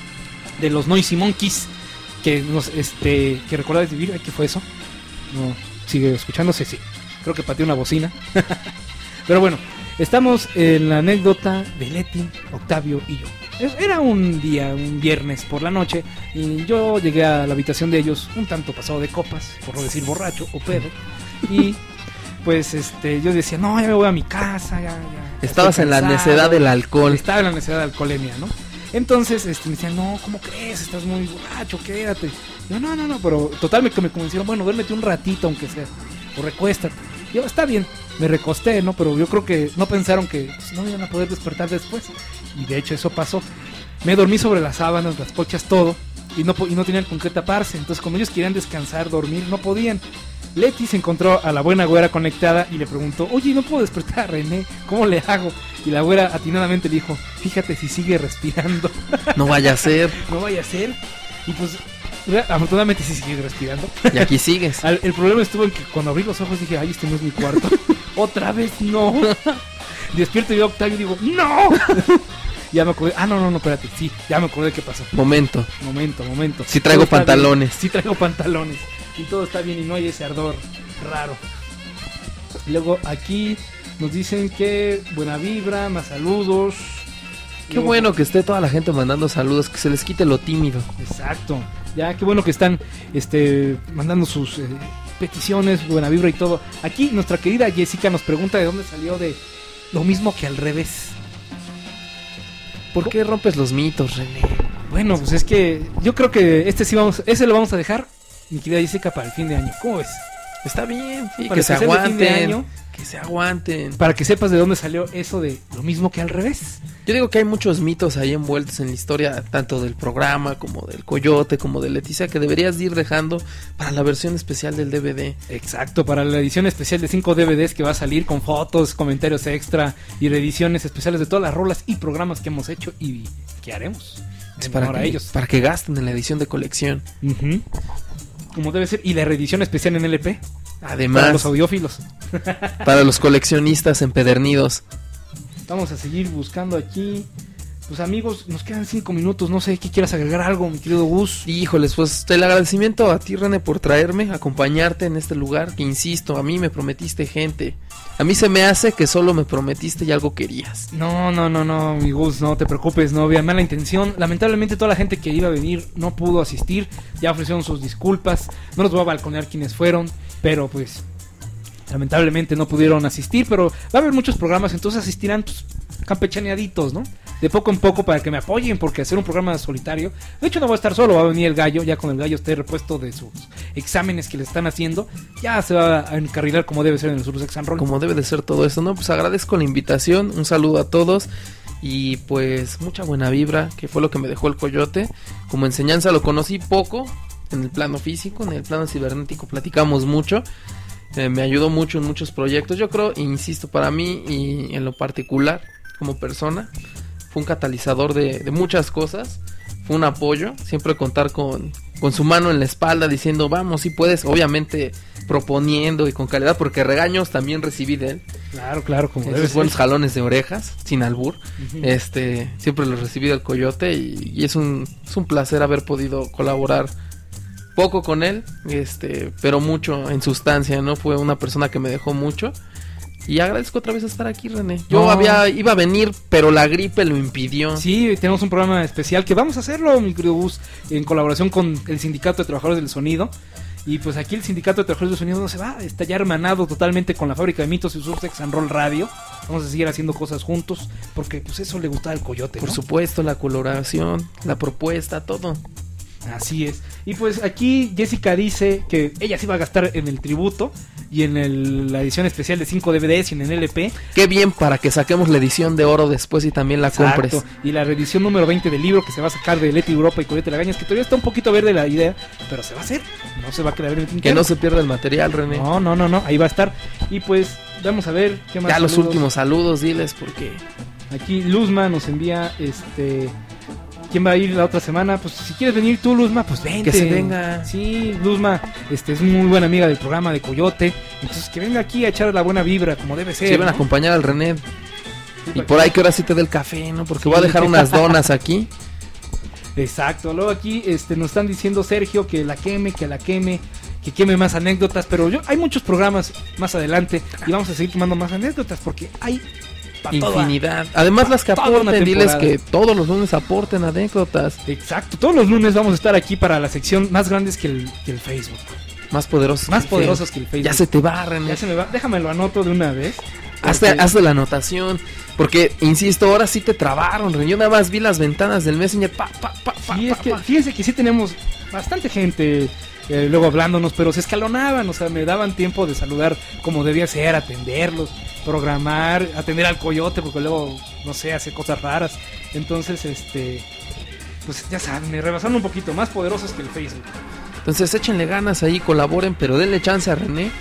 de los Noisy Monkeys que nos este que recordar es vivir. ¿Qué fue eso? No. sigue escuchándose, sí. Creo que pateé una bocina. Pero bueno, estamos en la anécdota de Leti, Octavio y yo. Era un día, un viernes por la noche, y yo llegué a la habitación de ellos un tanto pasado de copas, por no decir borracho o pedo, y pues este yo decía, no, ya me voy a mi casa, ya, ya estabas en la necedad del alcohol. Estaba en la necedad de la alcoholemia, ¿no? Entonces este, me decían, no, ¿cómo crees? Estás muy borracho, quédate. Yo, no, no, no, pero total me, me convencieron, bueno, duérmete un ratito aunque sea, o recuéstate. Yo, está bien, me recosté, ¿no? Pero yo creo que no pensaron que pues, no iban a poder despertar después. Y de hecho eso pasó. Me dormí sobre las sábanas, las colchas, todo. Y no, y no tenían con qué taparse. Entonces como ellos querían descansar, dormir, no podían. Leti se encontró a la buena güera conectada y le preguntó, oye, no puedo despertar a René, ¿cómo le hago? Y la güera atinadamente le dijo, fíjate si sigue respirando. No vaya a ser. No vaya a ser. Y pues afortunadamente sí sigue respirando. Y aquí sigues. El problema estuvo en que cuando abrí los ojos dije, ay, este no es mi cuarto. Otra vez no. Despierto yo a Octavio y digo, ¡no! Ya me acordé, ah, no, no, no, espérate, sí, ya me acordé qué pasó. Momento. Momento, momento. Sí traigo pantalones. Sí traigo pantalones. Y todo está bien y no hay ese ardor raro. Y luego aquí nos dicen que buena vibra, más saludos. Qué luego, bueno que esté toda la gente mandando saludos, que se les quite lo tímido. Exacto. Ya, qué bueno que están este, mandando sus eh, peticiones, buena vibra y todo. Aquí nuestra querida Jessica nos pregunta de dónde salió de lo mismo que al revés. ¿Por qué rompes los mitos, René? Bueno, pues es que yo creo que este sí vamos, ese lo vamos a dejar, mi querida Jessica, para el fin de año. ¿Cómo ves? Está bien, sí, para que se aguanten. Fin de año, que se aguanten. Para que sepas de dónde salió eso de lo mismo que al revés. Yo digo que hay muchos mitos ahí envueltos en la historia, tanto del programa como del Coyote, como de Leticia, que deberías ir dejando para la versión especial del D V D. Exacto, para la edición especial de cinco D V Ds que va a salir con fotos, comentarios extra y reediciones especiales de todas las rolas y programas que hemos hecho y que haremos. Es para que, ellos. para que gasten en la edición de colección. Uh-huh. Como debe ser, y la reedición especial en L P. Además, para los audiófilos. Para los coleccionistas empedernidos. Vamos a seguir buscando aquí. Pues amigos, nos quedan cinco minutos. No sé, ¿qué quieras agregar algo, mi querido Gus? Híjoles, pues el agradecimiento a ti, René, por traerme, acompañarte en este lugar. Que insisto, a mí me prometiste gente. A mí se me hace que solo me prometiste y algo querías. No, no, no, no, mi Gus, no te preocupes, no había mala intención. Lamentablemente toda la gente que iba a venir no pudo asistir. Ya ofrecieron sus disculpas. No los voy a balconear quienes fueron, pero pues lamentablemente no pudieron asistir. Pero va a haber muchos programas, entonces asistirán pues, campechaneaditos, ¿no? De poco en poco para que me apoyen, porque hacer un programa solitario, de hecho no voy a estar solo, va a venir el gallo, ya con el gallo esté repuesto de sus exámenes que le están haciendo, ya se va a encarrilar como debe ser en el Sur Sex and Roll. Como debe de ser todo esto, ¿no? Pues agradezco la invitación, un saludo a todos y pues mucha buena vibra, que fue lo que me dejó el Coyote. Como enseñanza lo conocí poco, en el plano físico, en el plano cibernético platicamos mucho. Eh, me ayudó mucho en muchos proyectos, yo creo, insisto, para mí y en lo particular, como persona, fue un catalizador de, de muchas cosas, fue un apoyo, siempre contar con, con su mano en la espalda diciendo, vamos, si puedes, obviamente proponiendo y con calidad, porque regaños también recibí de él. Claro, claro, como esos buenos jalones de orejas, sin albur, uh-huh. este siempre los recibí del Coyote y, y es, un, es un placer haber podido colaborar poco con él, este pero mucho en sustancia, ¿no? Fue una persona que me dejó mucho. Y agradezco otra vez estar aquí, René. Yo no. había iba a venir, pero la gripe lo impidió. Sí, tenemos un programa especial que vamos a hacerlo, mi querido Bus, en colaboración con el Sindicato de Trabajadores del Sonido. Y pues aquí el Sindicato de Trabajadores del Sonido no se va, está ya hermanado totalmente con la Fábrica de Mitos y Sur Sex and Roll Radio. Vamos a seguir haciendo cosas juntos, porque pues eso le gusta al Coyote, Por ¿no? supuesto, la colaboración, la propuesta, todo. Así es. Y pues aquí Jessica dice que ella sí va a gastar en el tributo y en el, la edición especial de cinco D V Ds y en el L P. Qué bien, para que saquemos la edición de oro después y también la Exacto. compres. Y la reedición número veinte del libro que se va a sacar de Leti Europa y Coyote Lagañas, que todavía está un poquito verde la idea, pero se va a hacer. No se va a quedar en el tintero. Que no se pierda el material, René. No, no, no, no, ahí va a estar. Y pues vamos a ver qué más. Ya saludos. Los últimos saludos, diles, porque aquí Luzma nos envía este... ¿Quién va a ir la otra semana? Pues si quieres venir tú, Luzma, pues vente. Que se venga. Sí, Luzma este, es muy buena amiga del programa de Coyote. Entonces que venga aquí a echar la buena vibra, como debe ser. Se van a acompañar al René. Sí, y por ahí que ahora sí te dé el café, ¿no? Porque sí. Voy a dejar unas donas aquí. Exacto. Luego aquí este, nos están diciendo Sergio que la queme, que la queme. que queme más anécdotas, pero yo hay muchos programas más adelante y vamos a seguir tomando más anécdotas porque hay pa infinidad. Toda, Además las que aporten, diles que temporada. todos los lunes aporten anécdotas. Exacto, todos los lunes vamos a estar aquí para la sección más grandes que el, que el Facebook. Más poderosos. Más que poderosos que el Facebook. Ya se te va, René. Ya se me va. Déjame lo anoto de una vez. Hazte, hazte la anotación. Porque, insisto, ahora sí te trabaron, René. Yo nada más vi las ventanas del Messenger. Pa, pa, pa, pa, sí, pa, es que pa. fíjense que sí tenemos bastante gente eh, luego hablándonos, pero se escalonaban, o sea, me daban tiempo de saludar como debía ser, atenderlos, programar, atender al coyote, porque luego, no sé, hace cosas raras. Entonces, este, pues ya saben, me rebasaron un poquito, más poderosos que el Facebook. Entonces échenle ganas ahí, colaboren, pero denle chance a René.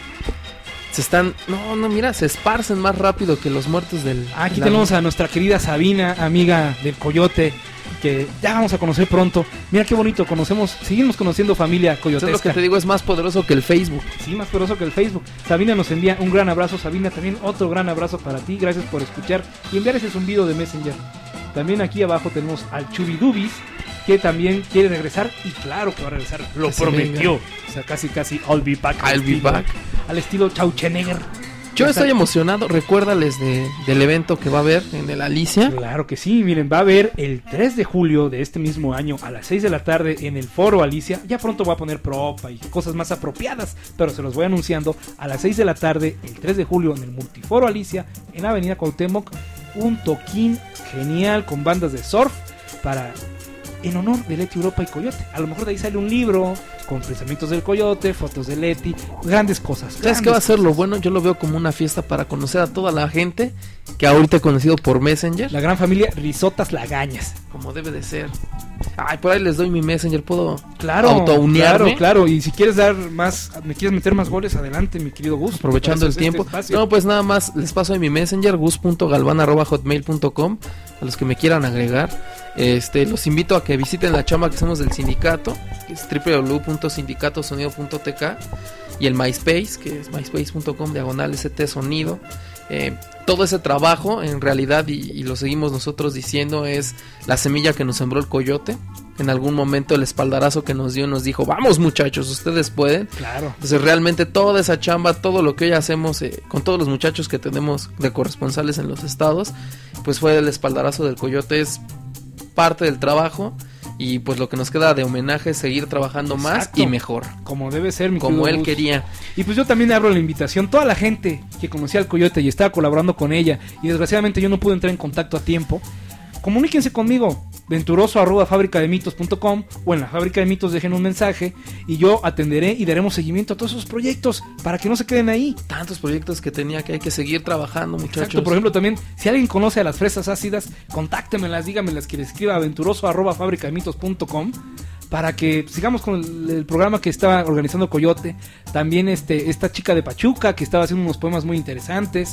Se están, no, no, mira, se esparcen más rápido que los muertos del... Aquí la... tenemos a nuestra querida Sabina, amiga del coyote, que ya vamos a conocer pronto. Mira qué bonito, conocemos, seguimos conociendo familia coyotesca. Eso es lo que te digo, es más poderoso que el Facebook. Sí, más poderoso que el Facebook. Sabina nos envía un gran abrazo. Sabina, también otro gran abrazo para ti. Gracias por escuchar y enviar ese zumbido de Messenger. También aquí abajo tenemos al Chubidubis, que también quiere regresar. Y claro que va a regresar, lo Que se prometió. venga. O sea, casi casi I'll be back. I'll be back. Al estilo Chauchenegger. Yo estoy emocionado, recuérdales de, del evento que va a haber en el Alicia. Claro que sí, miren, va a haber el tres de julio de este mismo año a las seis de la tarde en el Foro Alicia. Ya pronto voy a poner propa y cosas más apropiadas, pero se los voy anunciando. A las seis de la tarde, el tres de julio en el Multiforo Alicia, en Avenida Cuauhtémoc, un toquín genial con bandas de surf para... en honor de Leti Europa y Coyote. A lo mejor de ahí sale un libro con pensamientos del Coyote, fotos de Leti, grandes cosas. ¿Sabes qué va a ser lo bueno? Yo lo veo como una fiesta para conocer a toda la gente que ahorita he conocido por Messenger. La gran familia Risotas Lagañas. Como debe de ser. Ay, por ahí les doy mi Messenger, puedo claro, autounearme. Claro, claro, y si quieres dar más, me quieres meter más goles, adelante, mi querido Gus. Aprovechando el tiempo. Este no, pues nada más les paso ahí mi Messenger, gus punto galvan arroba hotmail punto com, a los que me quieran agregar. Este, los invito a que visiten la chamba que hacemos del sindicato, que es doble u doble u doble u punto sindicato sonido punto t k, y el MySpace, que es myspace punto com diagonal st sonido. Eh, todo ese trabajo en realidad, y, y lo seguimos nosotros diciendo, es la semilla que nos sembró el Coyote. En algún momento el espaldarazo que nos dio nos dijo, vamos muchachos, ustedes pueden. Claro. Entonces realmente toda esa chamba, todo lo que hoy hacemos eh, con todos los muchachos que tenemos de corresponsales en los estados, pues fue el espaldarazo del Coyote, es parte del trabajo. Y pues lo que nos queda de homenaje es seguir trabajando más Exacto. y mejor. Como debe ser, mi Como querido él Gus. quería. Y pues yo también abro la invitación. Toda la gente que conocía al Coyote y estaba colaborando con ella, y desgraciadamente yo no pude entrar en contacto a tiempo, comuníquense conmigo. Venturoso arroba fábrica de mitos punto com, o en la Fábrica de Mitos dejen un mensaje y yo atenderé y daremos seguimiento a todos esos proyectos para que no se queden ahí. Tantos proyectos que tenía que hay que seguir trabajando, muchachos. Exacto, por ejemplo también, si alguien conoce a las fresas ácidas, contáctemelas, dígamelas, que les escriba a venturoso arroba fábrica de mitos punto com para que sigamos con el, el programa que estaba organizando Coyote. También este esta chica de Pachuca que estaba haciendo unos poemas muy interesantes.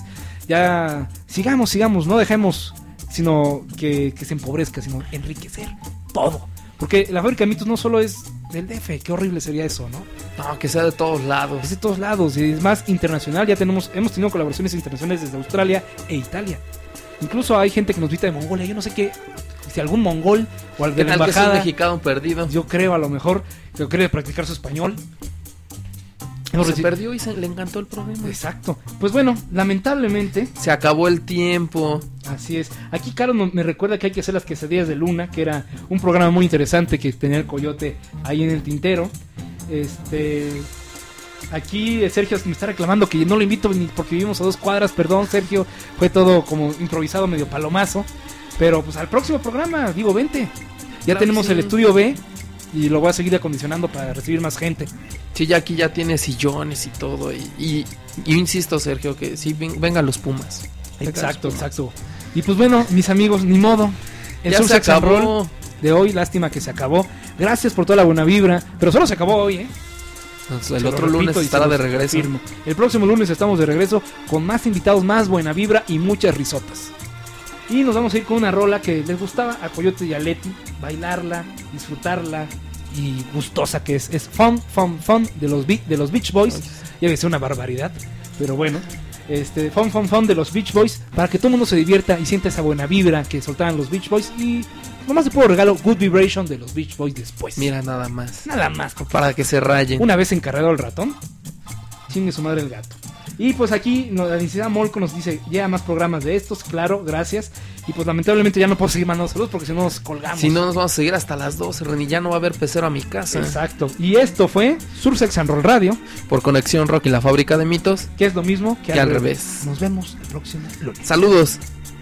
Ya sigamos, sigamos, no dejemos sino que, que se empobrezca, sino enriquecer todo. Porque la Fábrica de Mitos no solo es del D F, qué horrible sería eso, ¿no? No, que sea de todos lados. Es de todos lados, y es más internacional. Ya tenemos, hemos tenido colaboraciones internacionales desde Australia e Italia. Incluso hay gente que nos visita de Mongolia, yo no sé qué, si algún mongol o al de la embajada. Que es un mexicano perdido. Yo creo, a lo mejor, que quiere practicar su español. Se reci- perdió y se le encantó el programa. Exacto. Pues bueno, lamentablemente se acabó el tiempo. Así es. Aquí Caro me recuerda que hay que hacer las quesadillas de Luna, que era un programa muy interesante que tenía el Coyote ahí en el tintero. Este, aquí Sergio me está reclamando que no lo invito ni porque vivimos a dos cuadras. Perdón, Sergio, fue todo como improvisado, medio palomazo. Pero pues al próximo programa, digo, vente. Ya Claro, tenemos sí. el estudio B y lo voy a seguir acondicionando para recibir más gente. Sí, ya aquí ya tiene sillones y todo. Y, y, y yo insisto, Sergio, que sí, ven, vengan los Pumas. Vengan Exacto, los Pumas. exacto. Y pues bueno, mis amigos, ni modo. El Ya Sur se Sex and acabó. Roll de hoy, lástima que se acabó. Gracias por toda la buena vibra, pero solo se acabó hoy, ¿eh? Entonces, Se el lo otro repito lunes y estará se de los regreso. confirmo. El próximo lunes estamos de regreso con más invitados, más buena vibra y muchas risotas. Y nos vamos a ir con una rola que les gustaba a Coyote y a Leti, bailarla, disfrutarla y gustosa que es. Es Fun, Fun, Fun de los, Be- de los Beach Boys. Ya que sea una barbaridad, pero bueno. Este, Fun Fun Fun de los Beach Boys, para que todo el mundo se divierta y sienta esa buena vibra que soltaban los Beach Boys. Y nomás te puedo regalo Good Vibration de los Beach Boys después. Mira, nada más. Nada más. Para que se rayen. Una vez encargado el ratón, chingue su madre el gato. Y pues aquí la licenciada Molco nos dice, ya más programas de estos, claro, gracias. Y pues lamentablemente ya no puedo seguir mandando saludos porque si no nos colgamos. Si no nos vamos a seguir hasta las doce, Reni, ya no va a haber pecero a mi casa. Exacto. Y esto fue Sur Sex and Roll Radio. Por Conexión Rock y la Fábrica de Mitos. Que es lo mismo que, que al al revés. revés. Nos vemos el próximo lunes. Saludos.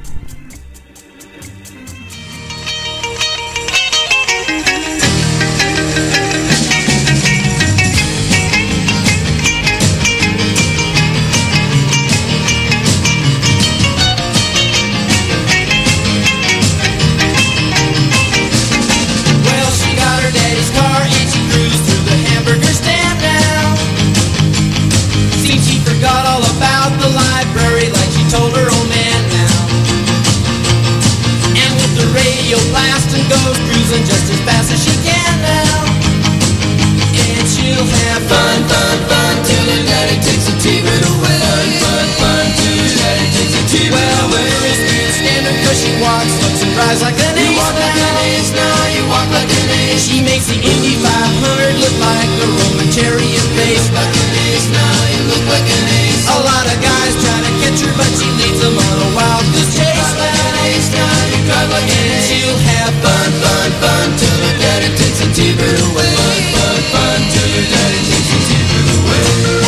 Just as fast as she can now, and she'll have fun, fun, fun till her daddy takes a T-bird away. Fun, fun, fun till her daddy takes a T-bird well, away. Well, girls can't stand her 'cause she walks, looks and cries like an ace. You walk like an ace now, you walk like an ace. She makes the Indy five hundred look like a Roman chariot race. Like an ace now, you look like an ace. A lot of guys try to catch her, but she leads them on a wild goose chase. Like an ace now, you drive like an ace. She'll have fun, fun, fun till her daddy takes a T-bird away. Fun, fun, fun till her daddy takes a T-bird away.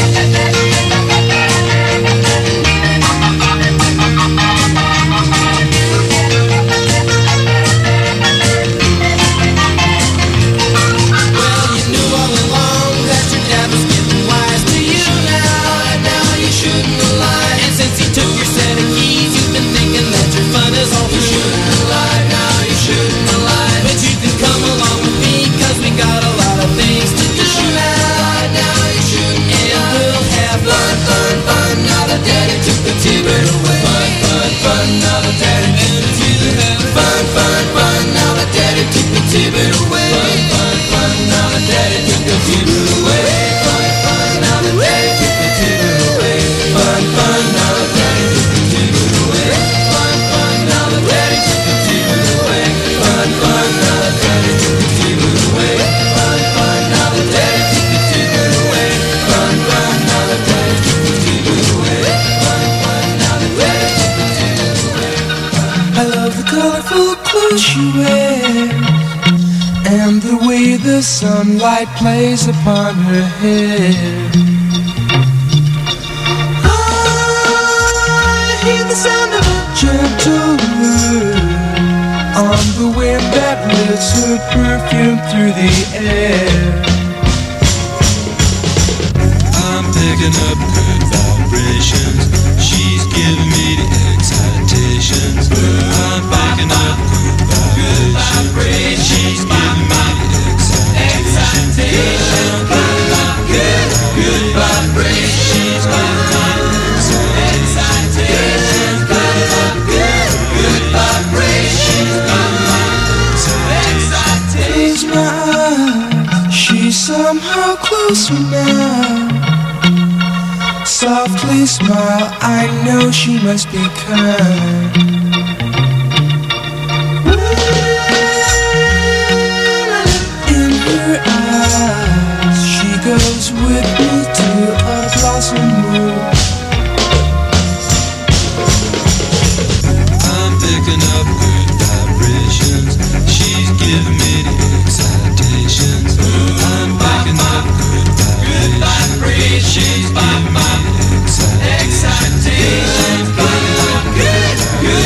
Well, you knew all along that your dad was getting wise to you now. Now you shouldn't have lied. And since he took your set of keys, you've been thinking that your fun is all for you. Shouldn't have lied. Now you shouldn't have lied. But you can come along with me, 'cause we got a lot of things to do now. Now you shouldn't. And we'll have fun, fun, fun. Now that daddy took the T-bird away. Fun, fun, fun. Now that daddy took the T-bird away. Fun, fun, fun. Now that daddy took the T-bird away. Fun, fun, fun. Now that daddy took the T-bird away. Fun, fun. Now that daddy took the T-bird away. Fun, fun. Now that daddy took the T-bird away. Fun, fun. Now that daddy took the T-bird away. Fun, fun. Now that daddy took the T-bird away. Fun, fun. Now that daddy took the T-bird away. Fun, fun. Now that daddy took the T-bird away. Fun, fun. Now that daddy took the T-bird away. I love the colorful clothes she wears, and the way the sunlight plays upon her hair. I hear the sound of a gentle word on the wind that lifts her perfume through the air. I'm picking up good vibrations. She's giving me the excitations. I'm picking up good vibrations. She's giving me the excitations. Good, good vibrations. She's giving me the excitations. Good, good vibrations. Close my eyes. She's somehow closer now. Softly smile, I know she must be kind. In her eyes, she goes with me to a blossom wood. I'm picking up good vibrations. She's giving me the excitations. I'm picking up good vibrations. She's giving me the excitations. Good, good, good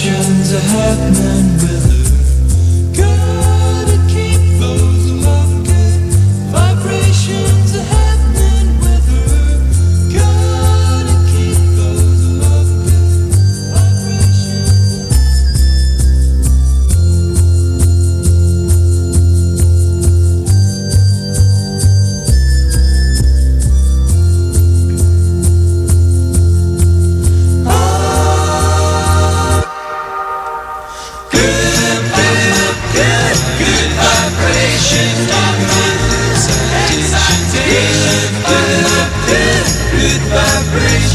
vibrations are happening with her. Gotta keep those love good vibrations are happening with her. Gotta keep those love good vibrations. Good, good, good, good vibration.